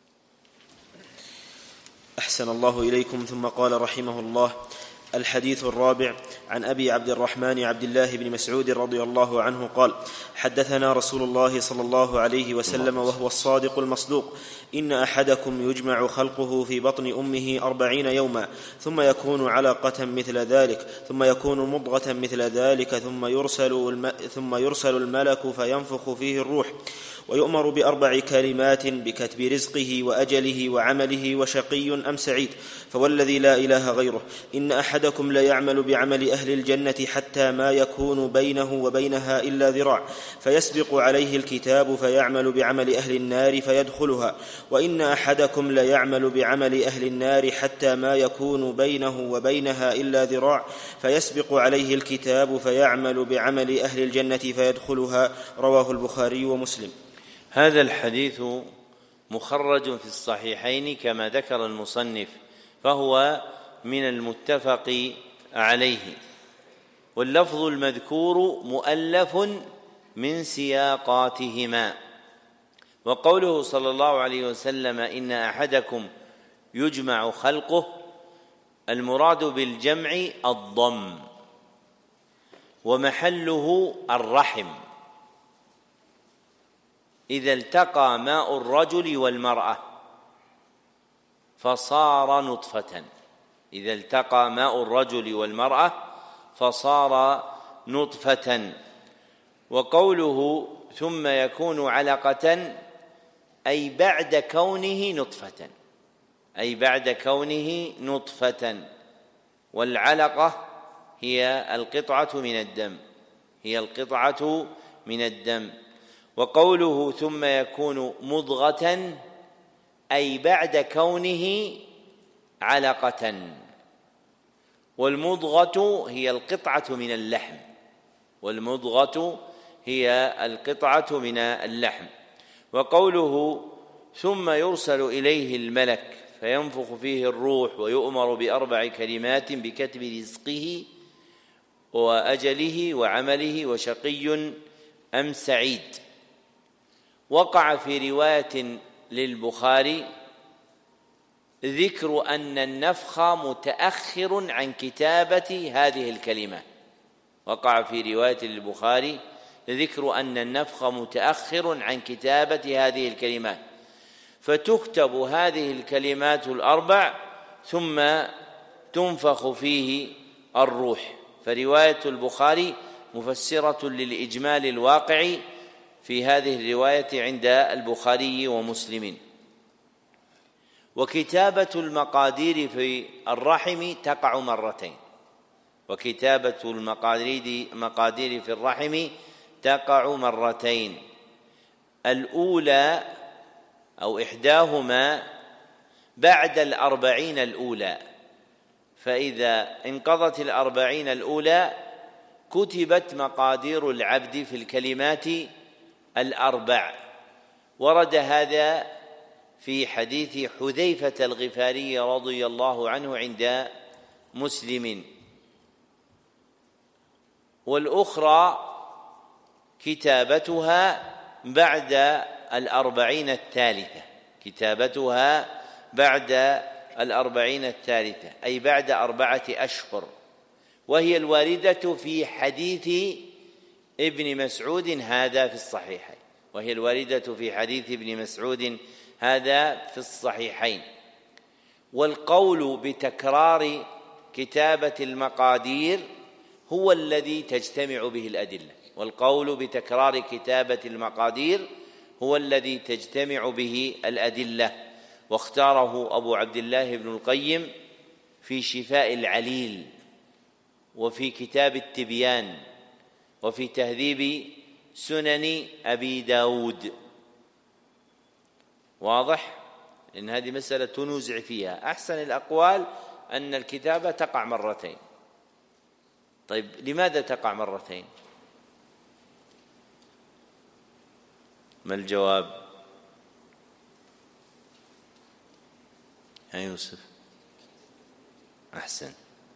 Speaker 2: أحسن الله إليكم. ثم قال رحمه الله: الحديث الرابع عن أبي عبد الرحمن عبد الله بن مسعود رضي الله عنه قال: حدثنا رسول الله صلى الله عليه وسلم وهو الصادق المصدوق: إن أحدكم يجمع خلقه في بطن أمه 40 يوما ثم يكون علقة مثل ذلك ثم يكون مضغة مثل ذلك ثم يرسل الملك فينفخ فيه الروح ويؤمر ب4 كلمات بكتب رزقه وأجله وعمله وشقي أم سعيد. فوالذي لا إله غيره إن أحدكم ليعمل بعمل أهل الجنة حتى ما يكون بينه وبينها إلا ذراع فيسبق عليه الكتاب فيعمل بعمل أهل النار فيدخلها، وإن أحدكم ليعمل بعمل أهل النار حتى ما يكون بينه وبينها إلا ذراع فيسبق عليه الكتاب فيعمل بعمل أهل الجنة فيدخلها. رواه البخاري ومسلم.
Speaker 1: هذا الحديث مخرج في الصحيحين كما ذكر المصنف، فهو من المتفق عليه، واللفظ المذكور مؤلف من سياقاتهما. وقوله صلى الله عليه وسلم: إن أحدكم يجمع خلقه، المراد بالجمع الضم، ومحله الرحم إذا التقى ماء الرجل والمرأة فصار نطفة. إذا التقى ماء الرجل والمرأة فصار نطفة. وقوله ثم يكون علقة أي بعد كونه نطفة، أي بعد كونه نطفة. والعلقة هي القطعة من الدم، هي القطعة من الدم. وقوله ثم يكون مضغة أي بعد كونه علقة، والمضغة هي القطعة من اللحم، والمضغة هي القطعة من اللحم. وقوله ثم يرسل إليه الملك فينفخ فيه الروح ويؤمر ب4 كلمات بكتب رزقه وأجله وعمله وشقي أم سعيد. وقع في رواية للبخاري ذكر أن النفخ متأخر عن كتابة هذه الكلمة، وقع في رواية للبخاري ذكر أن النفخ متأخر عن كتابة هذه الكلمات، فتكتب هذه الكلمات 4 ثم تنفخ فيه الروح. فرواية البخاري مفسرة للإجمال الواقع في هذه الرواية عند البخاري ومسلم. وكتابة المقادير في الرحم تقع مرتين، وكتابة المقادير في الرحم تقع مرتين، الأولى أو إحداهما بعد 40 الأولى، فإذا انقضت 40 الأولى كتبت مقادير العبد في الكلمات 4. ورد هذا في حديث حذيفة الغفاري رضي الله عنه عند مسلم. والأخرى كتابتها بعد 40 الثالثة، كتابتها بعد 40 الثالثة أي بعد 4 أشهر، وهي الواردة في حديث ابن مسعود هذا في الصحيحين، وهي الواردة في حديث ابن مسعود هذا في الصحيحين. والقول بتكرار كتابة المقادير هو الذي تجتمع به الأدلة، والقول بتكرار كتابة المقادير هو الذي تجتمع به الأدلة. واختاره أبو عبد الله بن القيم في شفاء العليل، وفي كتاب التبيان، وفي تهذيب سنن أبي داود. واضح؟ إن هذه مسألة تنوزع فيها. أحسن الأقوال أن الكتابة تقع مرتين. طيب لماذا تقع مرتين؟ ما الجواب يا يوسف؟ أحسن.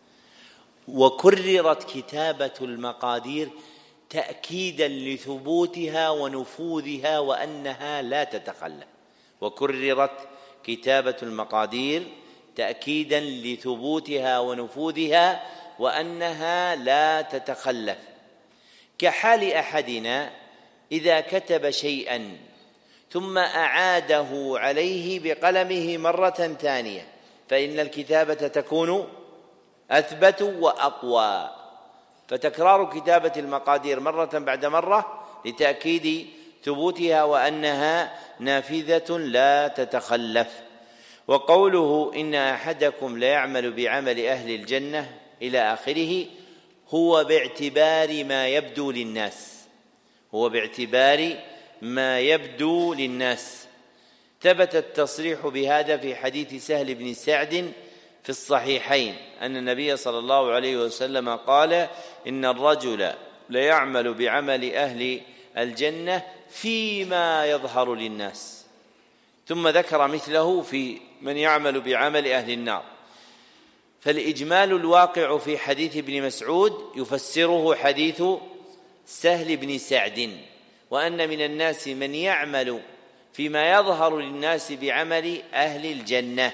Speaker 1: وكررت كتابة المقادير تأكيدا لثبوتها ونفوذها وأنها لا تتخلف. وكررت كتابة المقادير تأكيدا لثبوتها ونفوذها وأنها لا تتخلف، كحال أحدنا إذا كتب شيئا ثم أعاده عليه بقلمه مرة ثانية فإن الكتابة تكون أثبت وأقوى، فتكرار كتابة المقادير مرة بعد مرة لتأكيد ثبوتها وأنها نافذة لا تتخلف. وقوله إن أحدكم ليعمل بعمل أهل الجنة إلى آخره هو باعتبار ما يبدو للناس، هو باعتبار ما يبدو للناس. ثبت التصريح بهذا في حديث سهل بن سعد في الصحيحين أن النبي صلى الله عليه وسلم قال إن الرجل ليعمل بعمل أهل الجنة فيما يظهر للناس، ثم ذكر مثله في من يعمل بعمل أهل النار. فالإجمال الواقع في حديث ابن مسعود يفسره حديث سهل بن سعد، وأن من الناس من يعمل فيما يظهر للناس بعمل أهل الجنة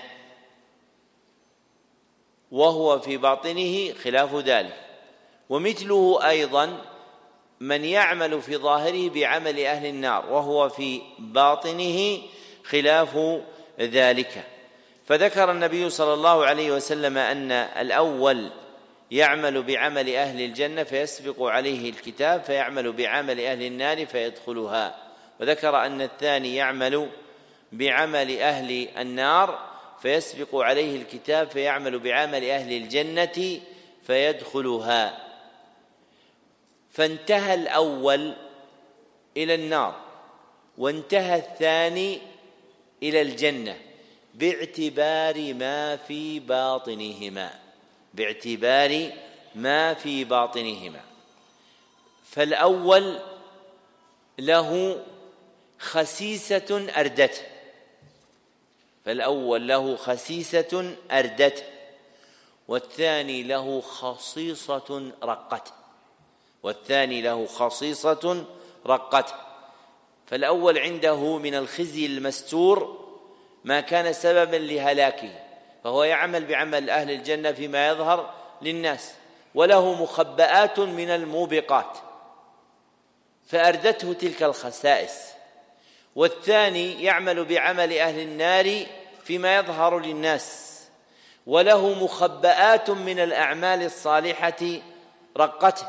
Speaker 1: وهو في باطنه خلاف ذلك، ومثله أيضا من يعمل في ظاهره بعمل أهل النار وهو في باطنه خلاف ذلك. فذكر النبي صلى الله عليه وسلم أن الأول يعمل بعمل أهل الجنة فيسبق عليه الكتاب فيعمل بعمل أهل النار فيدخلها، وذكر أن الثاني يعمل بعمل أهل النار فيسبق عليه الكتاب فيعمل بعمل أهل الجنة فيدخلها. فانتهى الأول إلى النار وانتهى الثاني إلى الجنة باعتبار ما في باطنهما، باعتبار ما في باطنهما. فالأول له خسيسة أردته، فالأول له خسيسة أردته، والثاني له خصيصة رقته، والثاني له خصيصة رقته. فالأول عنده من الخزي المستور ما كان سببا لهلاكه، فهو يعمل بعمل أهل الجنة فيما يظهر للناس، وله مخبآت من الموبقات فأردته تلك الخسائس. والثاني يعمل بعمل أهل النار فيما يظهر للناس، وله مخبآت من الأعمال الصالحة رقته،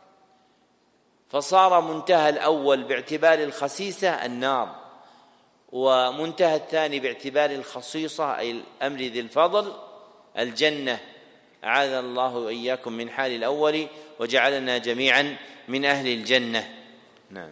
Speaker 1: فصار منتهى الأول باعتبار الخسيسة النار، ومنتهى الثاني باعتبار الخصيصة أي الأمر ذي الفضل الجنة. أعاذنا الله وإياكم من حال الأول وجعلنا جميعا من أهل الجنة. نعم.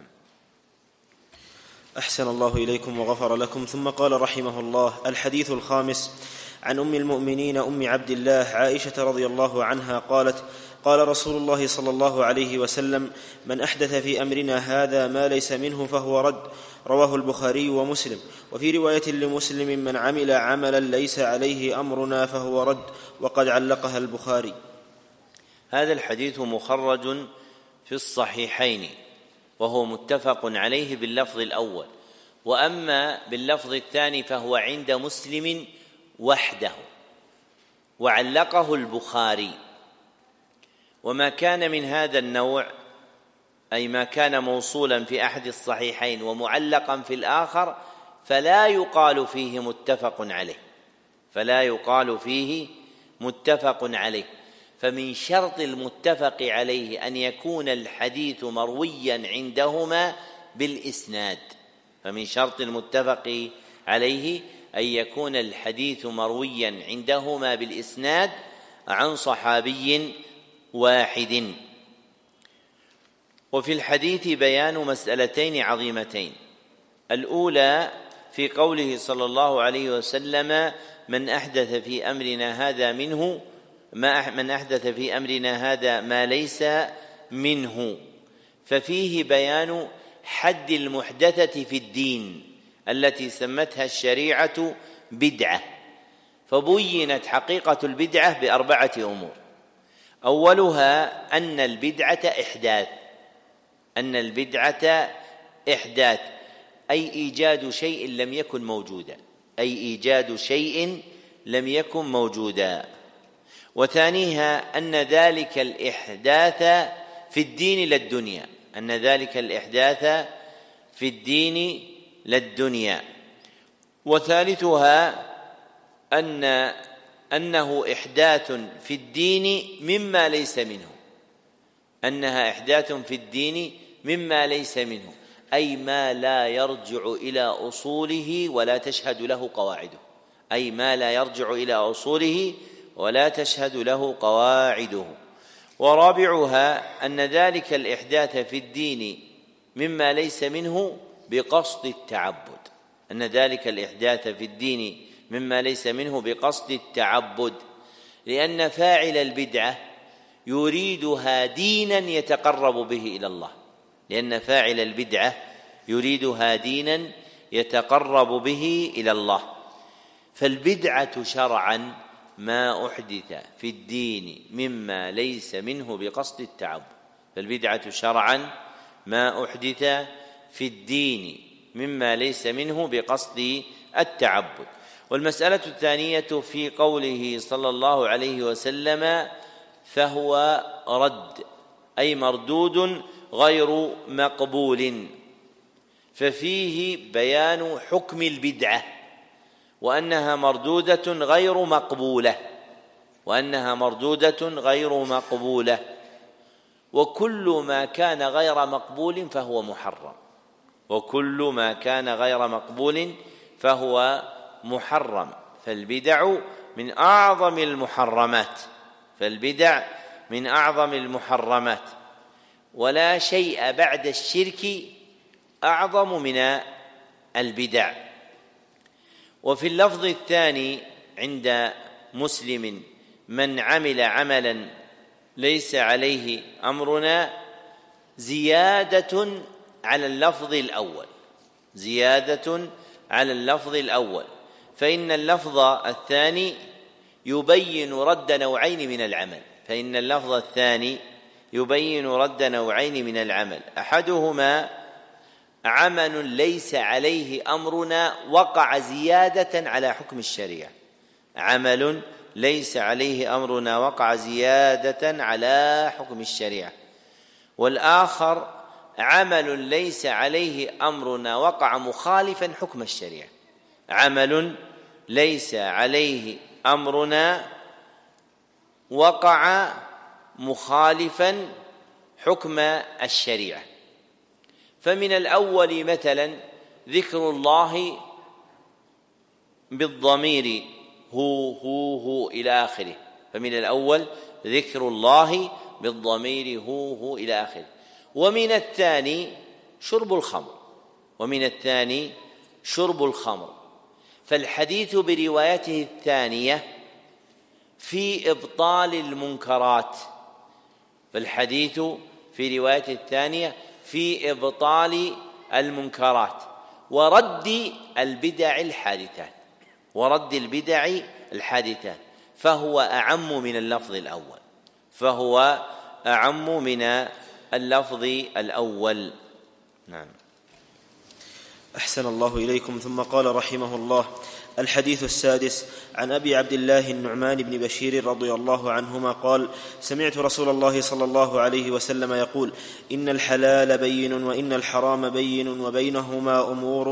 Speaker 2: أحسن الله إليكم وغفر لكم. ثم قال رحمه الله: الحديث الخامس عن أم المؤمنين أم عبد الله عائشة رضي الله عنها قالت: قال رسول الله صلى الله عليه وسلم: من أحدث في أمرنا هذا ما ليس منه فهو رد. رواه البخاري ومسلم. وفي رواية لمسلم: من عمل عملا ليس عليه أمرنا فهو رد، وقد علقها البخاري.
Speaker 1: هذا الحديث مخرج في الصحيحين وهو متفق عليه باللفظ الأول، وأما باللفظ الثاني فهو عند مسلم وحده وعلقه البخاري. وما كان من هذا النوع أي ما كان موصولا في أحد الصحيحين ومعلقا في الآخر فلا يقال فيه متفق عليه، فلا يقال فيه متفق عليه. فمن شرط المتفق عليه أن يكون الحديث مرويا عندهما بالإسناد، فمن شرط المتفق عليه أن يكون الحديث مرويا عندهما بالإسناد عن صحابي واحد. وفي الحديث بيان مسألتين عظيمتين: الأولى في قوله صلى الله عليه وسلم: من أحدث في أمرنا هذا ما ليس منه، ففيه بيان حد المحدثة في الدين التي سمتها الشريعة بدعة، فبينت حقيقة البدعة بأربعة أمور: أولها أن البدعة إحداث أي إيجاد شيء لم يكن موجودا، أي إيجاد شيء لم يكن موجودا. وثانيها أن ذلك الإحداث في الدين لا الدنيا، أن ذلك الإحداث في الدين لا الدنيا. وثالثها أنه إحداث في الدين مما ليس منه، أنها إحداث في الدين مما ليس منه، أي ما لا يرجع إلى أصوله ولا تشهد له قواعده، أي ما لا يرجع إلى أصوله ولا تشهد له قواعده. ورابعها أن ذلك الإحداث في الدين مما ليس منه بقصد التعبد، أن ذلك الإحداث في الدين مما ليس منه بقصد التعبد، لأن فاعل البدعة يريدها دينا يتقرب به إلى الله، لأن فاعل البدعة يريدها دينا يتقرب به إلى الله. فالبدعة شرعا ما أحدث في الدين مما ليس منه بقصد التعبد، فالبدعة شرعا ما أحدث في الدين مما ليس منه بقصد التعبد. والمسألة الثانية في قوله صلى الله عليه وسلم فهو رد، أي مردود غير مقبول، ففيه بيان حكم البدعة وأنها مردودة غير مقبولة، وأنها مردودة غير مقبولة. وكل ما كان غير مقبول فهو محرم، وكل ما كان غير مقبول فهو محرم. فالبدع من أعظم المحرمات، فالبدع من أعظم المحرمات، ولا شيء بعد الشرك أعظم من البدع. وفي اللفظ الثاني عند مسلم من عمل عملا ليس عليه أمرنا زيادة على اللفظ الأول، زيادة على اللفظ الأول، فإن اللفظ الثاني يبين رد نوعين من العمل، فإن اللفظ الثاني يبين رد نوعين من العمل، أحدهما عمل ليس عليه أمرنا وقع زيادة على حكم الشريعة، عمل ليس عليه أمرنا وقع زيادة على حكم الشريعة. والآخر عمل ليس عليه أمرنا وقع مخالفا حكم الشريعة، عمل ليس عليه أمرنا وقع مخالفا حكم الشريعة. فمن الأول مثلا ذكر الله بالضمير هو إلى آخره، فمن الأول ذكر الله بالضمير هو إلى آخره. ومن الثاني شرب الخمر، ومن الثاني شرب الخمر. فالحديث بروايته الثانية في إبطال المنكرات، فالحديث في روايته الثانية في إبطال المنكرات ورد البدع الحادثات، ورد البدع الحادثات، فهو أعم من اللفظ الأول، فهو أعم من اللفظ الأول. نعم.
Speaker 2: أحسن الله إليكم. ثم قال رحمه الله: الحديث السادس عن أبي عبد الله النعمان بن بشير رضي الله عنهما قال: سمعت رسول الله صلى الله عليه وسلم يقول: إن الحلال بين وإن الحرام بين وبينهما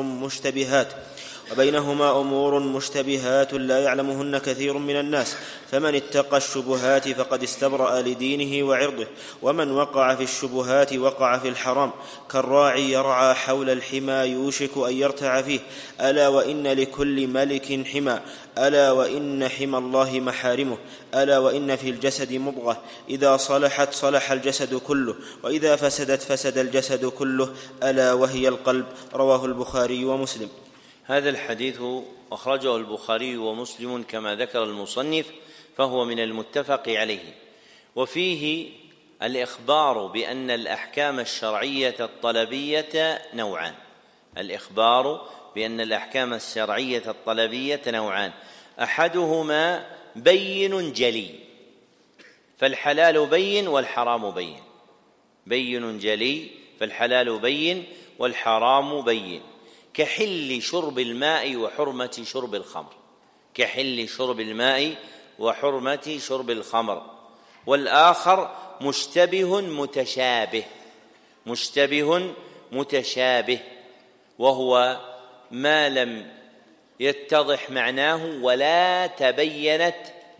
Speaker 2: أمور مشتبهات لا يعلمهن كثير من الناس، فمن اتقى الشبهات فقد استبرأ لدينه وعرضه، ومن وقع في الشبهات وقع في الحرام، كالراعي يرعى حول الحمى يوشك أن يرتع فيه، ألا وإن لكل ملك حمى، ألا وإن حمى الله محارمه، ألا وإن في الجسد مضغة إذا صلحت صلح الجسد كله، وإذا فسدت فسد الجسد كله، ألا وهي القلب. رواه البخاري ومسلم.
Speaker 1: هذا الحديث أخرجه البخاري ومسلم كما ذكر المصنف، فهو من المتفق عليه، وفيه الإخبار بأن الأحكام الشرعية الطلبية نوعان، الإخبار بأن الأحكام الشرعية الطلبية نوعان، أحدهما بين جلي، فالحلال بين والحرام بين، بين جلي فالحلال بين والحرام بين، كحل شرب الماء وحرمة شرب الخمر، كحل شرب الماء وحرمة شرب الخمر. والآخر مشتبه متشابه وهو ما لم يتضح معناه ولا تبينت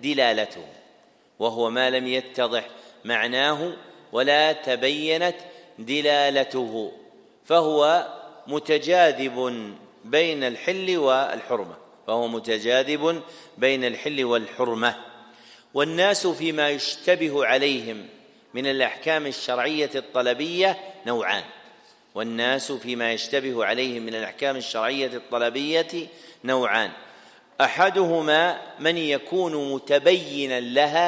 Speaker 1: دلالته فهو متجاذب بين الحل والحرمة. والناس فيما يشتبه عليهم من الأحكام الشرعية الطلبية نوعان: أحدهما من يكون متبينا لها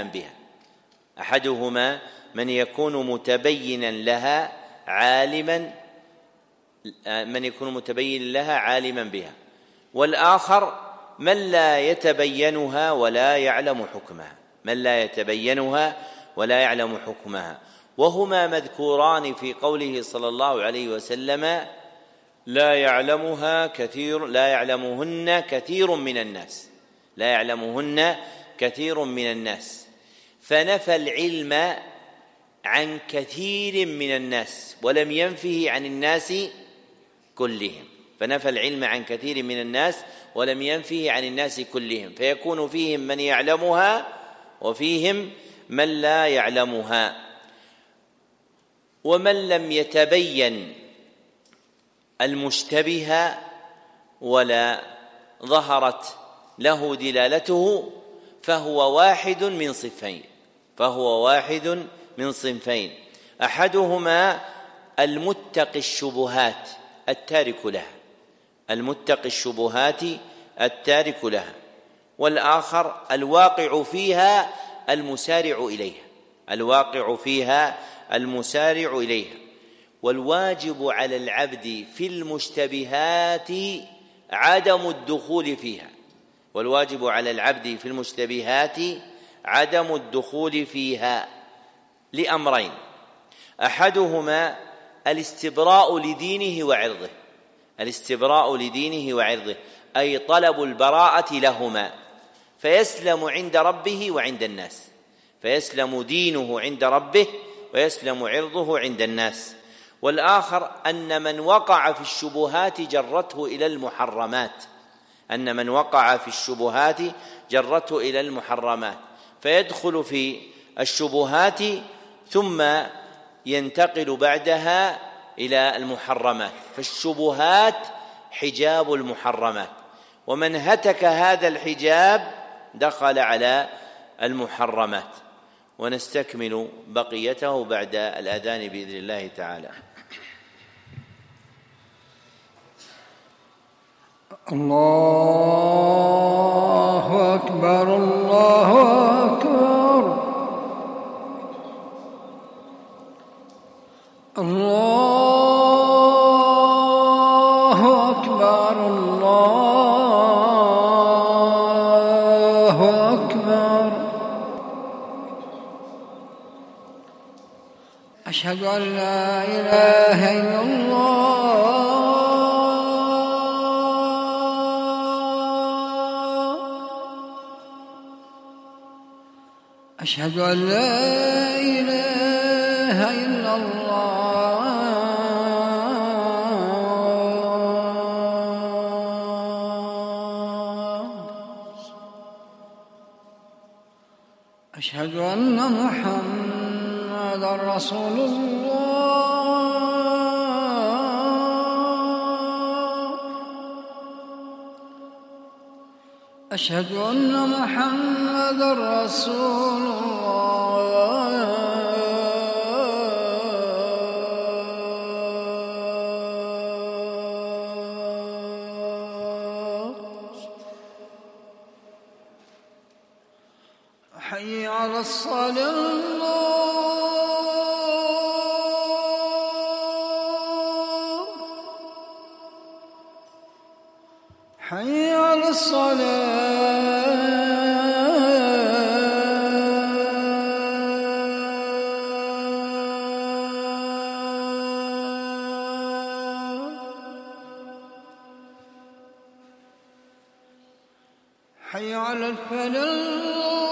Speaker 1: عالما بها، والآخر من لا يتبينها ولا يعلم حكمها، وهما مذكوران في قوله صلى الله عليه وسلم: لا يعلمهن كثير من الناس. فنفى العلم عن كثير من الناس ولم ينفه عن الناس كلهم، فيكون فيهم من يعلمها وفيهم من لا يعلمها. ومن لم يتبين المشتبه ولا ظهرت له دلالته فهو واحد من صنفين: أحدهما المتقي الشبهات التارك لها، والآخر الواقع فيها المسارع إليها. والواجب على العبد في المشتبهات عدم الدخول فيها لأمرين: أحدهما الاستبراء لدينه وعرضه، أي طلب البراءة لهما، فيسلم عند ربه وعند الناس، فيسلم دينه عند ربه ويسلم عرضه عند الناس. والآخر أن من وقع في الشبهات جرته إلى المحرمات فيدخل في الشبهات ثم ينتقل بعدها إلى المحرمات، فالشبهات حجاب المحرمات، ومن هتك هذا الحجاب دخل على المحرمات. ونستكمل بقيته بعد الأذان بإذن الله تعالى.
Speaker 3: الله أكبر الله أكبر الله أكبر الله أكبر أشهد أن لا إله إلا الله أشهد أن لا إله إلا الله أشهد أن محمدًا رسول الله أشهد أن محمدًا رسول الله حي على الصلاة حي على الصلاة حي على الفلاح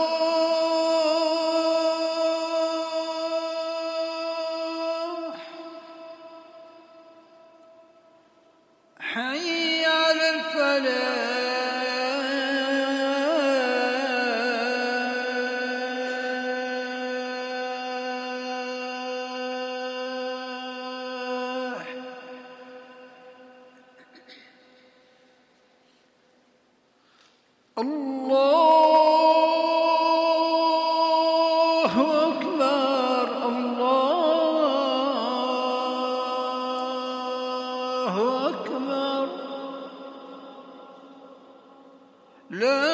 Speaker 3: حي على الفلاح الله أكبر الله أكبر لا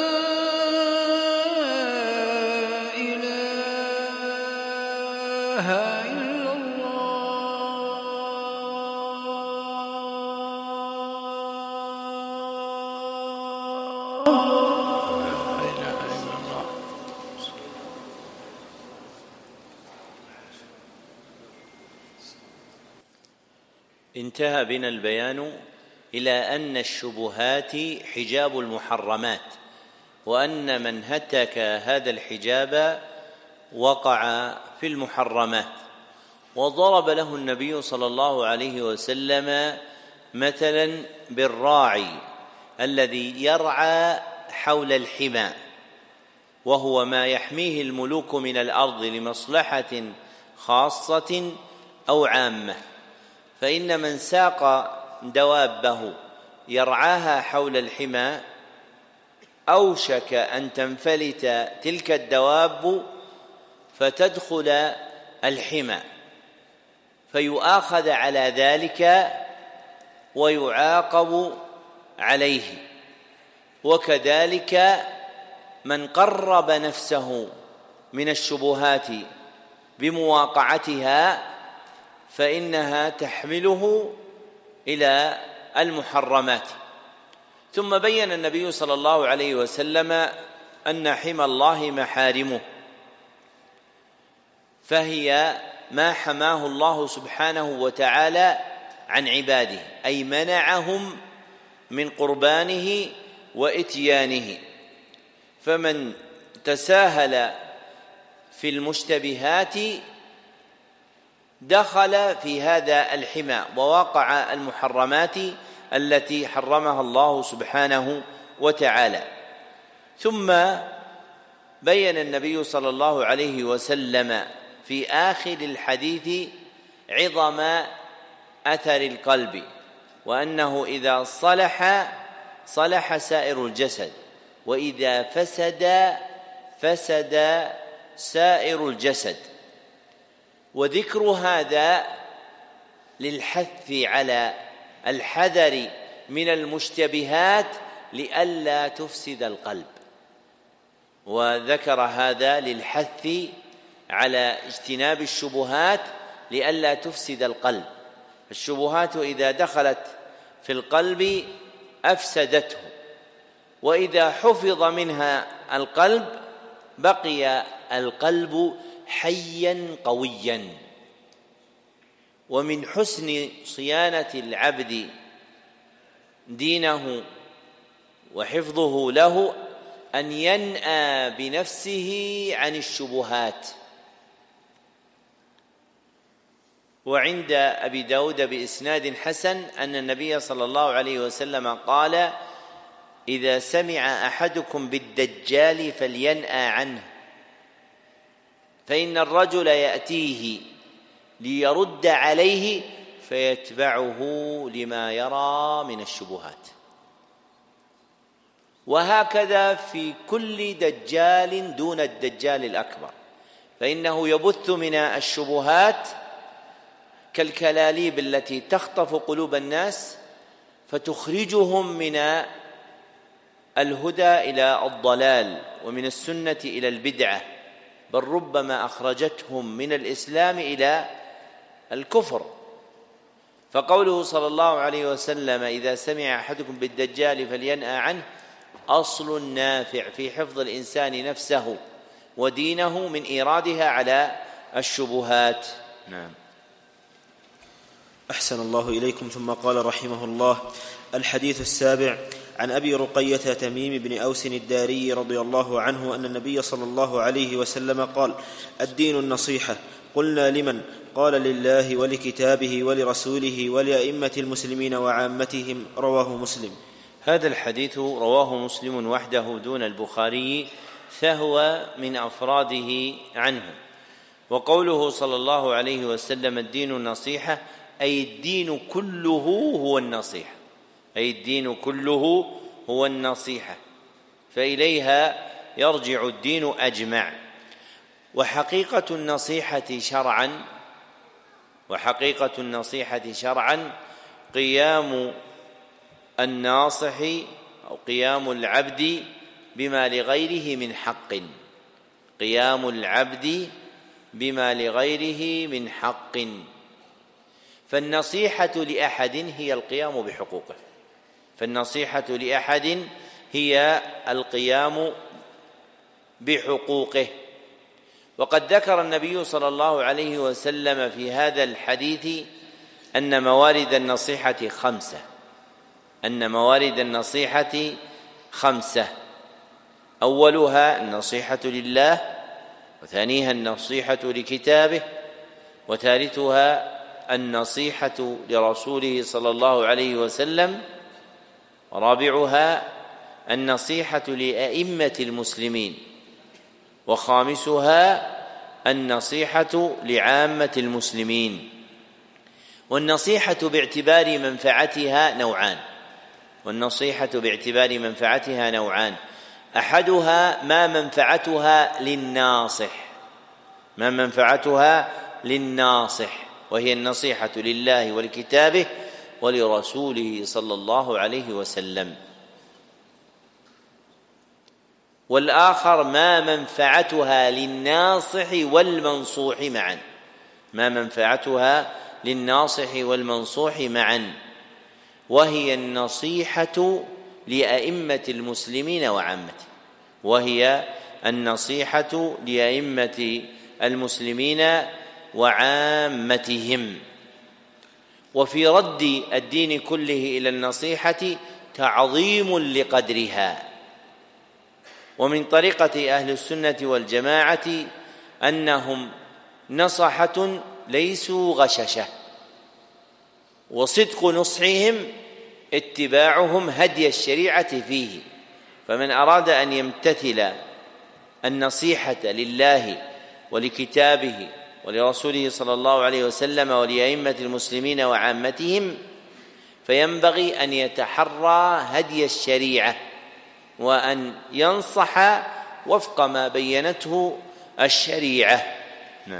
Speaker 3: إله إلا
Speaker 1: انتهى بنا البيان إلى أن الشبهات حجاب المحرمات، وأن من هتك هذا الحجاب وقع في المحرمات. وضرب له النبي صلى الله عليه وسلم مثلا بالراعي الذي يرعى حول الحمى، وهو ما يحميه الملوك من الأرض لمصلحة خاصة أو عامة. فإن من ساق دوابه يرعاها حول الحمى أوشك أن تنفلت تلك الدواب فتدخل الحمى، فيؤاخذ على ذلك ويعاقب عليه. وكذلك من قرب نفسه من الشبهات بمواقعتها فإنها تحمله إلى المحرمات. ثم بين النبي صلى الله عليه وسلم أن حمى الله محارمه، فهي ما حماه الله سبحانه وتعالى عن عباده، أي منعهم من قربانه وإتيانه. فمن تساهل في المشتبهات دخل في هذا الحمى ووقع المحرمات التي حرمها الله سبحانه وتعالى. ثم بين النبي صلى الله عليه وسلم في آخر الحديث عظم أثر القلب، وأنه إذا صلح سائر الجسد، وإذا فسد سائر الجسد. وذكر هذا للحث على الحذر من المشتبهات لئلا تفسد القلب، وذكر هذا للحث على اجتناب الشبهات لئلا تفسد القلب. الشبهات إذا دخلت في القلب أفسدته، وإذا حفظ منها القلب بقي القلب حيا قويا. ومن حسن صيانة العبد دينه وحفظه له أن ينأى بنفسه عن الشبهات. وعند أبي داود بإسناد حسن أن النبي صلى الله عليه وسلم قال: إذا سمع أحدكم بالدجال فلينأى عنه، فإن الرجل يأتيه ليرد عليه فيتبعه لما يرى من الشبهات. وهكذا في كل دجال دون الدجال الأكبر، فإنه يبث من الشبهات كالكلاليب التي تخطف قلوب الناس فتخرجهم من الهدى إلى الضلال، ومن السنة إلى البدعة، بل ربما أخرجتهم من الإسلام إلى الكفر. فقوله صلى الله عليه وسلم: إذا سمع أحدكم بالدجال فلينأى عنه، أصل نافع في حفظ الإنسان نفسه ودينه من إيرادها على الشبهات. نعم.
Speaker 2: أحسن الله إليكم. ثم قال رحمه الله: الحديث السابع عن أبي رقية تميم بن أوس الداري رضي الله عنه أن النبي صلى الله عليه وسلم قال: الدين النصيحة. قلنا: لمن؟ قال: لله ولكتابه ولرسوله ولأئمة المسلمين وعامتهم. رواه مسلم.
Speaker 1: هذا الحديث رواه مسلم وحده دون البخاري، فهو من أفراده عنه. وقوله صلى الله عليه وسلم الدين النصيحة، أي الدين كله هو النصيحة، أي الدين كله هو النصيحة، فإليها يرجع الدين أجمع. وحقيقة النصيحة شرعا قيام الناصح أو قيام العبد بما لغيره من حق، قيام العبد بما لغيره من حق. فالنصيحة لأحد هي القيام بحقوقه، فالنصيحة لأحد هي القيام بحقوقه. وقد ذكر النبي صلى الله عليه وسلم في هذا الحديث أن موارد النصيحة خمسة، أولها النصيحة لله، وثانيها النصيحة لكتابه، وثالثها النصيحة لرسوله صلى الله عليه وسلم، ورابعها النصيحة لأئمة المسلمين، وخامسها النصيحة لعامة المسلمين. والنصيحة باعتبار منفعتها نوعان، أحدها ما منفعتها للناصح، وهي النصيحة لله ولكتابه ولرسوله صلى الله عليه وسلم. والآخر ما منفعتها للناصح والمنصوح معا، وهي النصيحة لأئمة المسلمين وعامتهم. وفي رد الدين كله إلى النصيحة تعظيم لقدرها. ومن طريقة أهل السنة والجماعة أنهم نصحة ليسوا غششة، وصدق نصحهم اتباعهم هدي الشريعة فيه. فمن أراد أن يمتثل النصيحة لله ولكتابه ولرسوله صلى الله عليه وسلم ولأئمة المسلمين وعامتهم، فينبغي أن يتحرى هدي الشريعة، وأن ينصح وفق ما بينته الشريعة. نعم.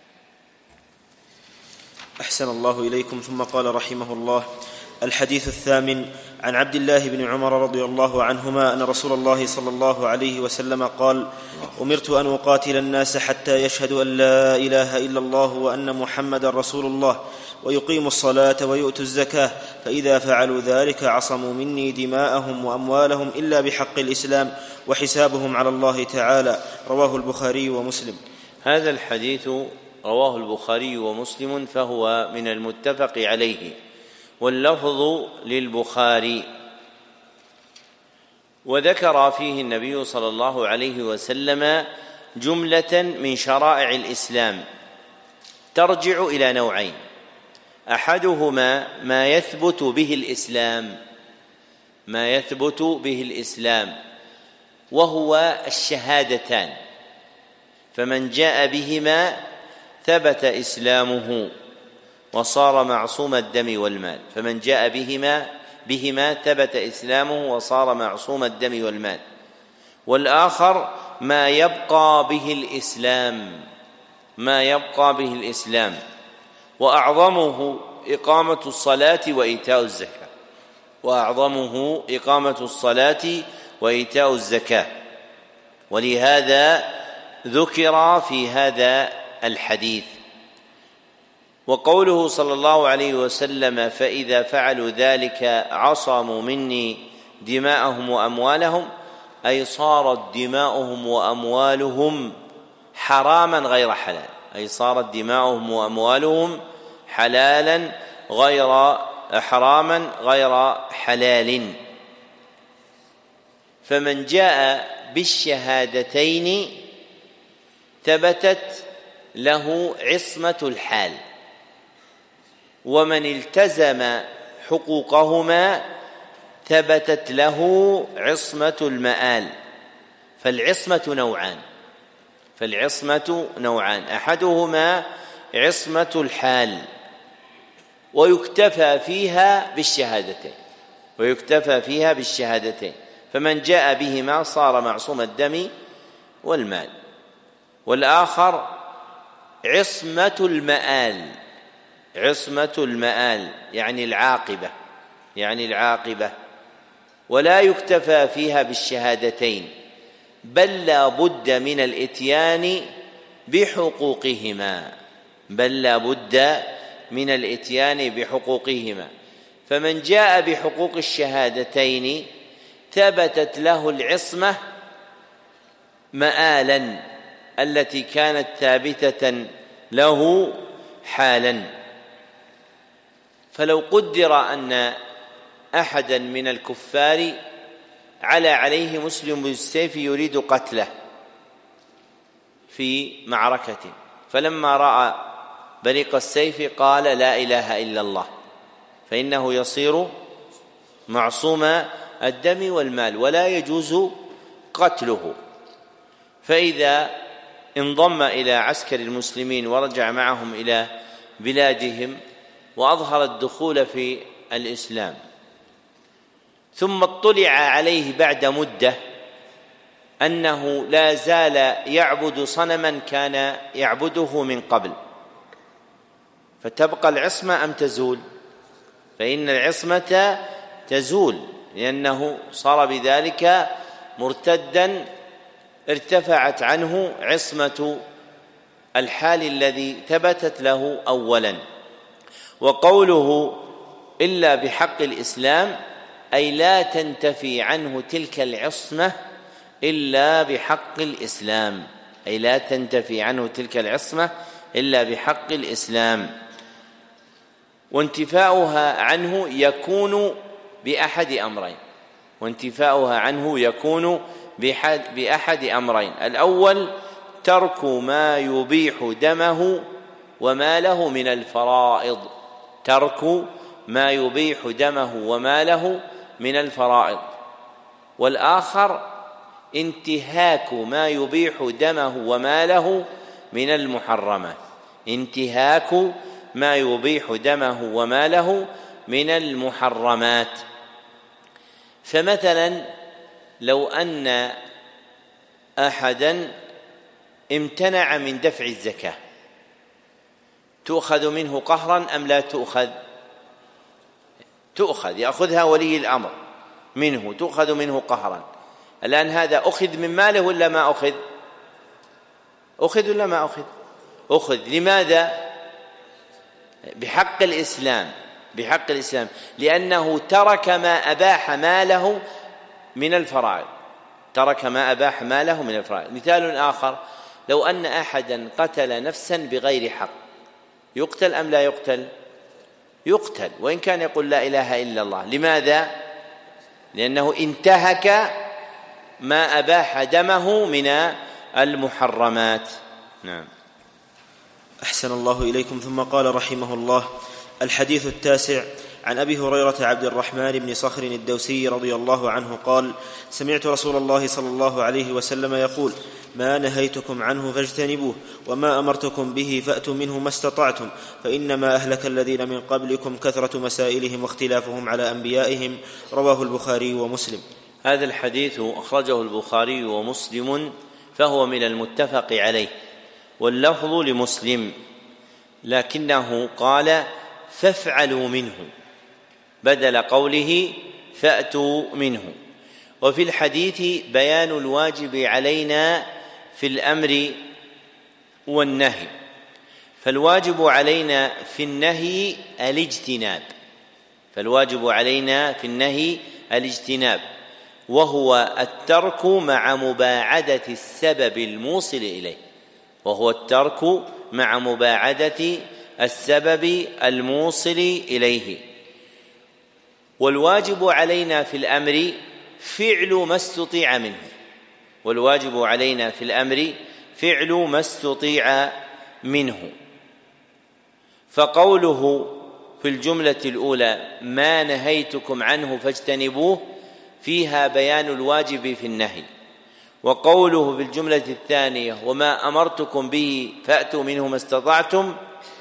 Speaker 2: أحسن الله إليكم. ثم قال رحمه الله: الحديث الثامن. عن عبد الله بن عمر رضي الله عنهما أن رسول الله صلى الله عليه وسلم قال: أمرت أن أقاتل الناس حتى يشهدوا أن لا إله إلا الله وأن محمدا رسول الله ويقيموا الصلاة ويؤتوا الزكاة، فإذا فعلوا ذلك عصموا مني دماءهم وأموالهم إلا بحق الإسلام وحسابهم على الله تعالى. رواه البخاري ومسلم.
Speaker 1: هذا الحديث رواه البخاري ومسلم، فهو من المتفق عليه، واللفظ للبخاري. وذكر فيه النبي صلى الله عليه وسلم جملة من شرائع الإسلام ترجع إلى نوعين: أحدهما ما يثبت به الإسلام وهو الشهادتان، فمن جاء بهما ثبت إسلامه وصار معصوم الدم والمال، فمن جاء بهما ثبت إسلامه وصار معصوم الدم والمال. والآخر ما يبقى به الإسلام، وأعظمه إقامة الصلاة وإيتاء الزكاة، ولهذا ذكر في هذا الحديث. وقوله صلى الله عليه وسلم: فإذا فعلوا ذلك عصموا مني دماءهم وأموالهم، أي صارت دماؤهم وأموالهم حراما غير حلال، أي صارت دماؤهم وأموالهم حراما غير حلال. فمن جاء بالشهادتين ثبتت له عصمة الحال، ومن التزم حقوقهما ثبتت له عصمة المآل. فالعصمة نوعان، أحدهما عصمة الحال ويكتفى فيها بالشهادتين، فمن جاء بهما صار معصوم الدم والمال. والآخر عصمة المآل يعني العاقبة، ولا يكتفى فيها بالشهادتين، بل لا بد من الإتيان بحقوقهما. فمن جاء بحقوق الشهادتين ثبتت له العصمة مآلا التي كانت ثابتة له حالا. فلو قدر أن أحدا من الكفار عليه مسلم بالسيف يريد قتله في معركة، فلما رأى بريق السيف قال لا إله إلا الله، فإنه يصير معصوم الدم والمال ولا يجوز قتله. فإذا انضم إلى عسكر المسلمين ورجع معهم إلى بلادهم وأظهر الدخول في الإسلام، ثم اطلع عليه بعد مدة أنه لا زال يعبد صنما كان يعبده من قبل، فتبقى العصمة أم تزول؟ فإن العصمة تزول، لأنه صار بذلك مرتدا، ارتفعت عنه عصمة الحال الذي ثبتت له أولا. وقوله إلا بحق الإسلام أي لا تنتفي عنه تلك العصمة إلا بحق الإسلام، وانتفاؤها عنه يكون بأحد أمرين. الأول ترك ما يبيح دمه وماله من الفرائض، والآخر انتهاك ما يبيح دمه وماله من المحرمات. فمثلا لو أن أحدا امتنع من دفع الزكاة، تؤخذ منه قهرا أم لا تؤخذ؟ يأخذها ولي الأمر منه، تؤخذ منه قهرا. الآن هذا أخذ من ماله ولا ما أخذ؟ أخذ. لماذا؟ بحق الإسلام، لأنه ترك ما أباح ماله من الفرائض. مثال آخر، لو أن أحدا قتل نفسا بغير حق، يقتل أم لا يقتل؟ يقتل، وإن كان يقول لا إله إلا الله. لماذا؟ لأنه انتهك ما أباح دمه من المحرمات. نعم.
Speaker 2: أحسن الله إليكم. ثم قال رحمه الله: الحديث التاسع. عن أبي هريرة عبد الرحمن بن صخر الدوسي رضي الله عنه قال: سمعت رسول الله صلى الله عليه وسلم يقول: ما نهيتكم عنه فاجتنبوه، وما أمرتكم به فأتوا منه ما استطعتم، فإنما أهلك الذين من قبلكم كثرة مسائلهم واختلافهم على أنبيائهم. رواه البخاري ومسلم.
Speaker 1: هذا الحديث أخرجه البخاري ومسلم، فهو من المتفق عليه، واللفظ لمسلم، لكنه قال فافعلوا منه بدل قوله فأتوا منه. وفي الحديث بيان الواجب علينا في الأمر والنهي، فالواجب علينا في النهي الاجتناب، وهو الترك مع مباعدة السبب الموصل إليه. والواجب علينا في الأمر فعل ما استطيع منه، والواجب علينا في الأمر فعل ما استطيع منه. فقوله في الجملة الأولى ما نهيتكم عنه فاجتنبوه فيها بيان الواجب في النهي، وقوله في الجملة الثانية وما أمرتكم به فأتوا منه ما استطعتم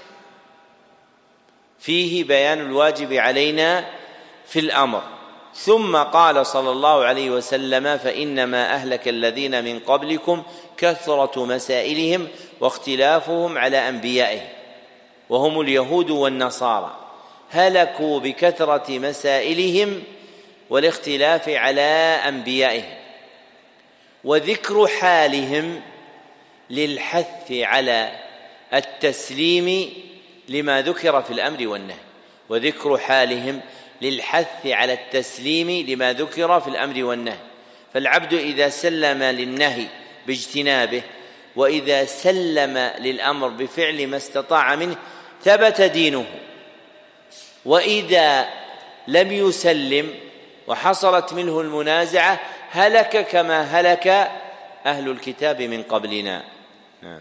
Speaker 1: فيه بيان الواجب علينا في الأمر. ثم قال صلى الله عليه وسلم فإنما أهلك الذين من قبلكم كثرة مسائلهم واختلافهم على أنبيائهم، وهم اليهود والنصارى، هلكوا بكثرة مسائلهم والاختلاف على أنبيائهم. وذكر حالهم للحث على التسليم لما ذكر في الأمر والنهي، وذكر حالهم للحث على التسليم لما ذكر في الأمر والنهي. فالعبد إذا سلم للنهي باجتنابه وإذا سلم للأمر بفعل ما استطاع منه ثبت دينه، وإذا لم يسلم وحصلت منه المنازعة هلك كما هلك أهل الكتاب من قبلنا. نعم.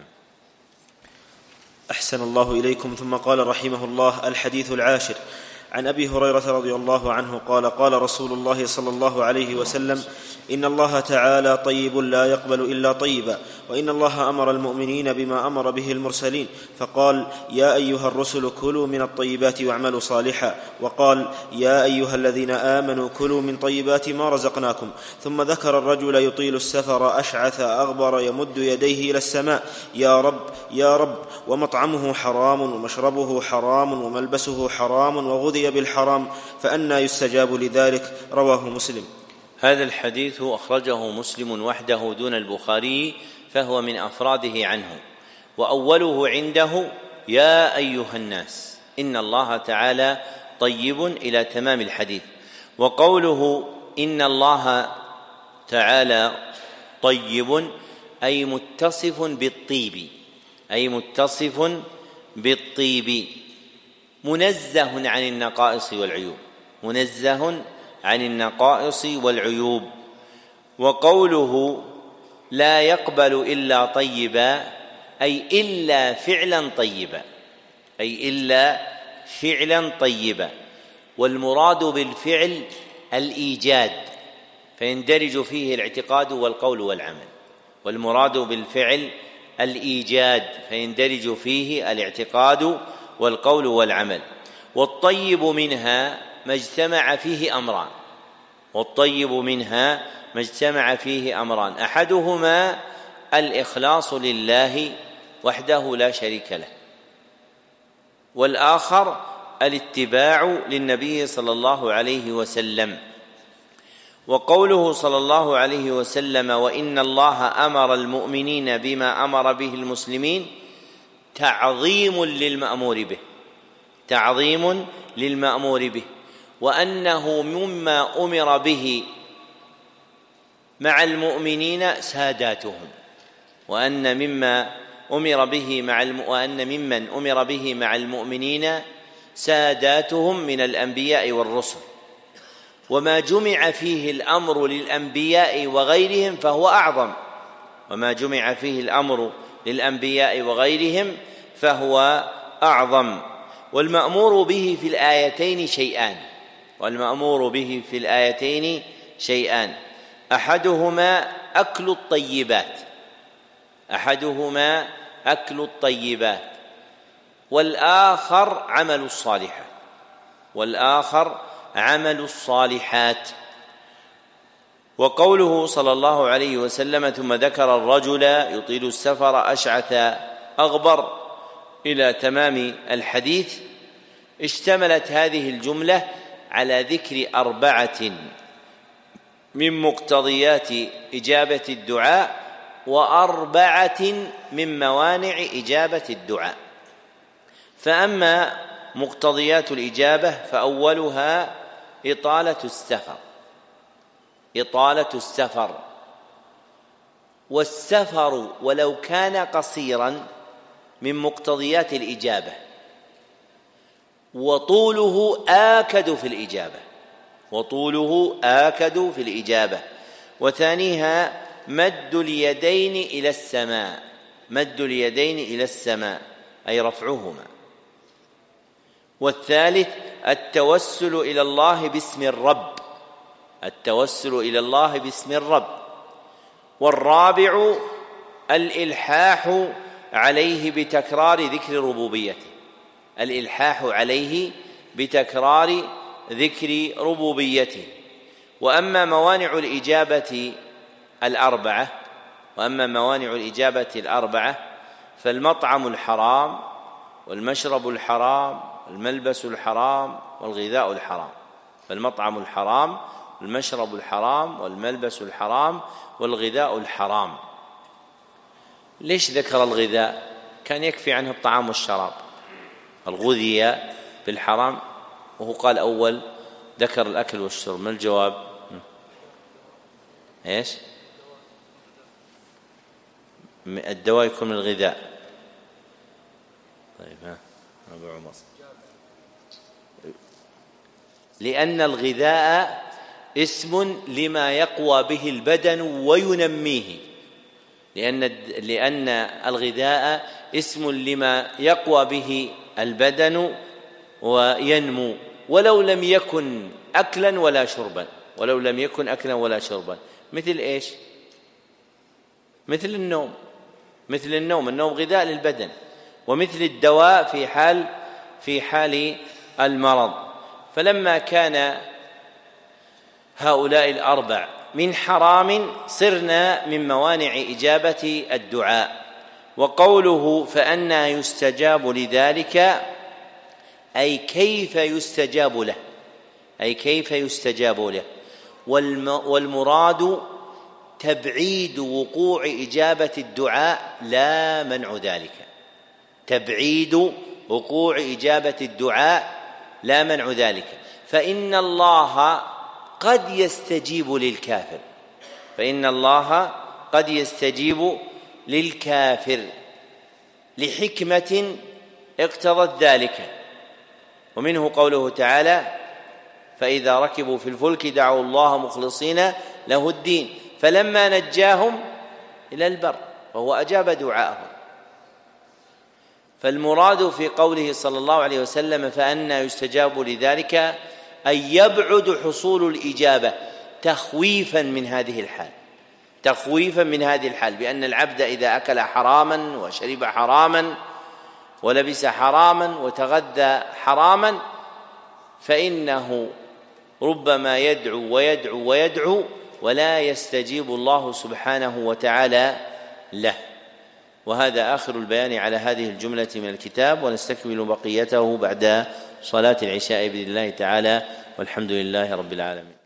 Speaker 2: أحسن الله إليكم. ثم قال رحمه الله: الحديث العاشر عن أبي هريرة رضي الله عنه قال: قال رسول الله صلى الله عليه وسلم: إن الله تعالى طيب لا يقبل إلا طيبا، وإن الله أمر المؤمنين بما أمر به المرسلين، فقال: يا أيها الرسل كلوا من الطيبات واعملوا صالحا، وقال: يا أيها الذين آمنوا كلوا من طيبات ما رزقناكم. ثم ذكر الرجل يطيل السفر أشعث أغبر يمد يديه إلى السماء: يا رب يا رب، ومطعمه حرام ومشربه حرام وملبسه حرام وغذي بالحرام، فأنى يستجاب لذلك؟ رواه مسلم.
Speaker 1: هذا الحديث أخرجه مسلم وحده دون البخاري، فهو من أفراده عنه. وأوله عنده: يا أيها الناس، إن الله تعالى طيب إلى تمام الحديث. وقوله إن الله تعالى طيب أي متصف بالطيب، أي متصف بالطيب، منزه عن النقائص والعيوب، منزه عن النقائص والعيوب. وقوله لا يقبل إلا طيبا أي إلا فعلا طيبا، أي إلا فعلا طيبا. والمراد بالفعل الإيجاد، فيندرج فيه الاعتقاد والقول والعمل. والمراد بالفعل الإيجاد، فيندرج فيه الاعتقاد والقول والعمل. والطيب منها ما اجتمع فيه أمران، والطيب منها ما اجتمع فيه أمران: أحدهما الإخلاص لله وحده لا شريك له، والآخر الاتباع للنبي صلى الله عليه وسلم. وقوله صلى الله عليه وسلم وإن الله أمر المؤمنين بما أمر به المسلمين تعظيم للمأمور به، تعظيم للمأمور به، وأنه مما أمر به مع المؤمنين ساداتهم، وأن ممن أمر به مع المؤمنين ساداتهم من الأنبياء والرسل. وما جمع فيه الأمر للأنبياء وغيرهم فهو أعظم، وما جمع فيه الأمر للأنبياء وغيرهم فهو أعظم. والمأمور به في الآيتين شيئان، والمأمور به في الآيتين شيئان: أحدهما أكل الطيبات، أحدهما أكل الطيبات، والآخر عمل الصالحات، والآخر عمل الصالحات. وقوله صلى الله عليه وسلم ثم ذكر الرجل يطيل السفر أشعث أغبر إلى تمام الحديث، اشتملت هذه الجملة على ذكر 4 من مقتضيات إجابة الدعاء و4 من موانع إجابة الدعاء. فأما مقتضيات الإجابة فأولها إطالة السفر، إطالة السفر. والسفر ولو كان قصيرا من مقتضيات الإجابة، وطوله آكد في الإجابة، وطوله آكد في الإجابة. وثانيها مد اليدين إلى السماء، مد اليدين إلى السماء أي رفعهما. والثالث التوسل إلى الله باسم الرب، التوسل إلى الله باسم الرب. والرابع الإلحاح عليه بتكرار ذكر ربوبيته، الإلحاح عليه بتكرار ذكر ربوبيته. وأما موانع الإجابة الأربعة فالمطعم الحرام والمشرب الحرام والملبس الحرام والغذاء الحرام، فالمطعم الحرام والمشرب الحرام والملبس الحرام والغذاء الحرام. ليش ذكر الغذاء؟ كان يكفي عنه الطعام والشراب، الغذي بالحرام وهو قال أول ذكر الأكل والشرب. ما الجواب؟ إيش؟ الدواء يكون من الغذاء. طيب أبو عمر، لأن الغذاء اسم لما يقوى به البدن وينميه، لأن الغذاء اسم لما يقوى به البدن وينمو، ولو لم يكن أكلا ولا شربا، ولو لم يكن أكلا ولا شربا. مثل إيش؟ مثل النوم، مثل النوم غذاء للبدن، ومثل الدواء في حال المرض. فلما كان هؤلاء الأربع من حرام صرنا من موانع إجابة الدعاء. وقوله فأنى يستجاب لذلك أي كيف يستجاب له، أي كيف يستجاب له. والمراد تبعيد وقوع إجابة الدعاء لا منع ذلك، تبعيد وقوع إجابة الدعاء لا منع ذلك. فإن الله قد يستجيب للكافر، فإن الله قد يستجيب للكافر لحكمة اقتضت ذلك. ومنه قوله تعالى فإذا ركبوا في الفلك دعوا الله مخلصين له الدين فلما نجاهم إلى البر وهو أجاب دعاءهم. فالمراد في قوله صلى الله عليه وسلم فأنى يستجاب لذلك أن يبعد حصول الإجابة تخويفا من هذه الحال، تخويفا من هذه الحال، بأن العبد إذا أكل حراما وشرب حراما ولبس حراما وتغذى حراما فإنه ربما يدعو ويدعو ويدعو ولا يستجيب الله سبحانه وتعالى له. وهذا آخر البيان على هذه الجملة من الكتاب، ونستكمل بقيته بعد صلاة العشاء بإذن الله تعالى، والحمد لله رب العالمين.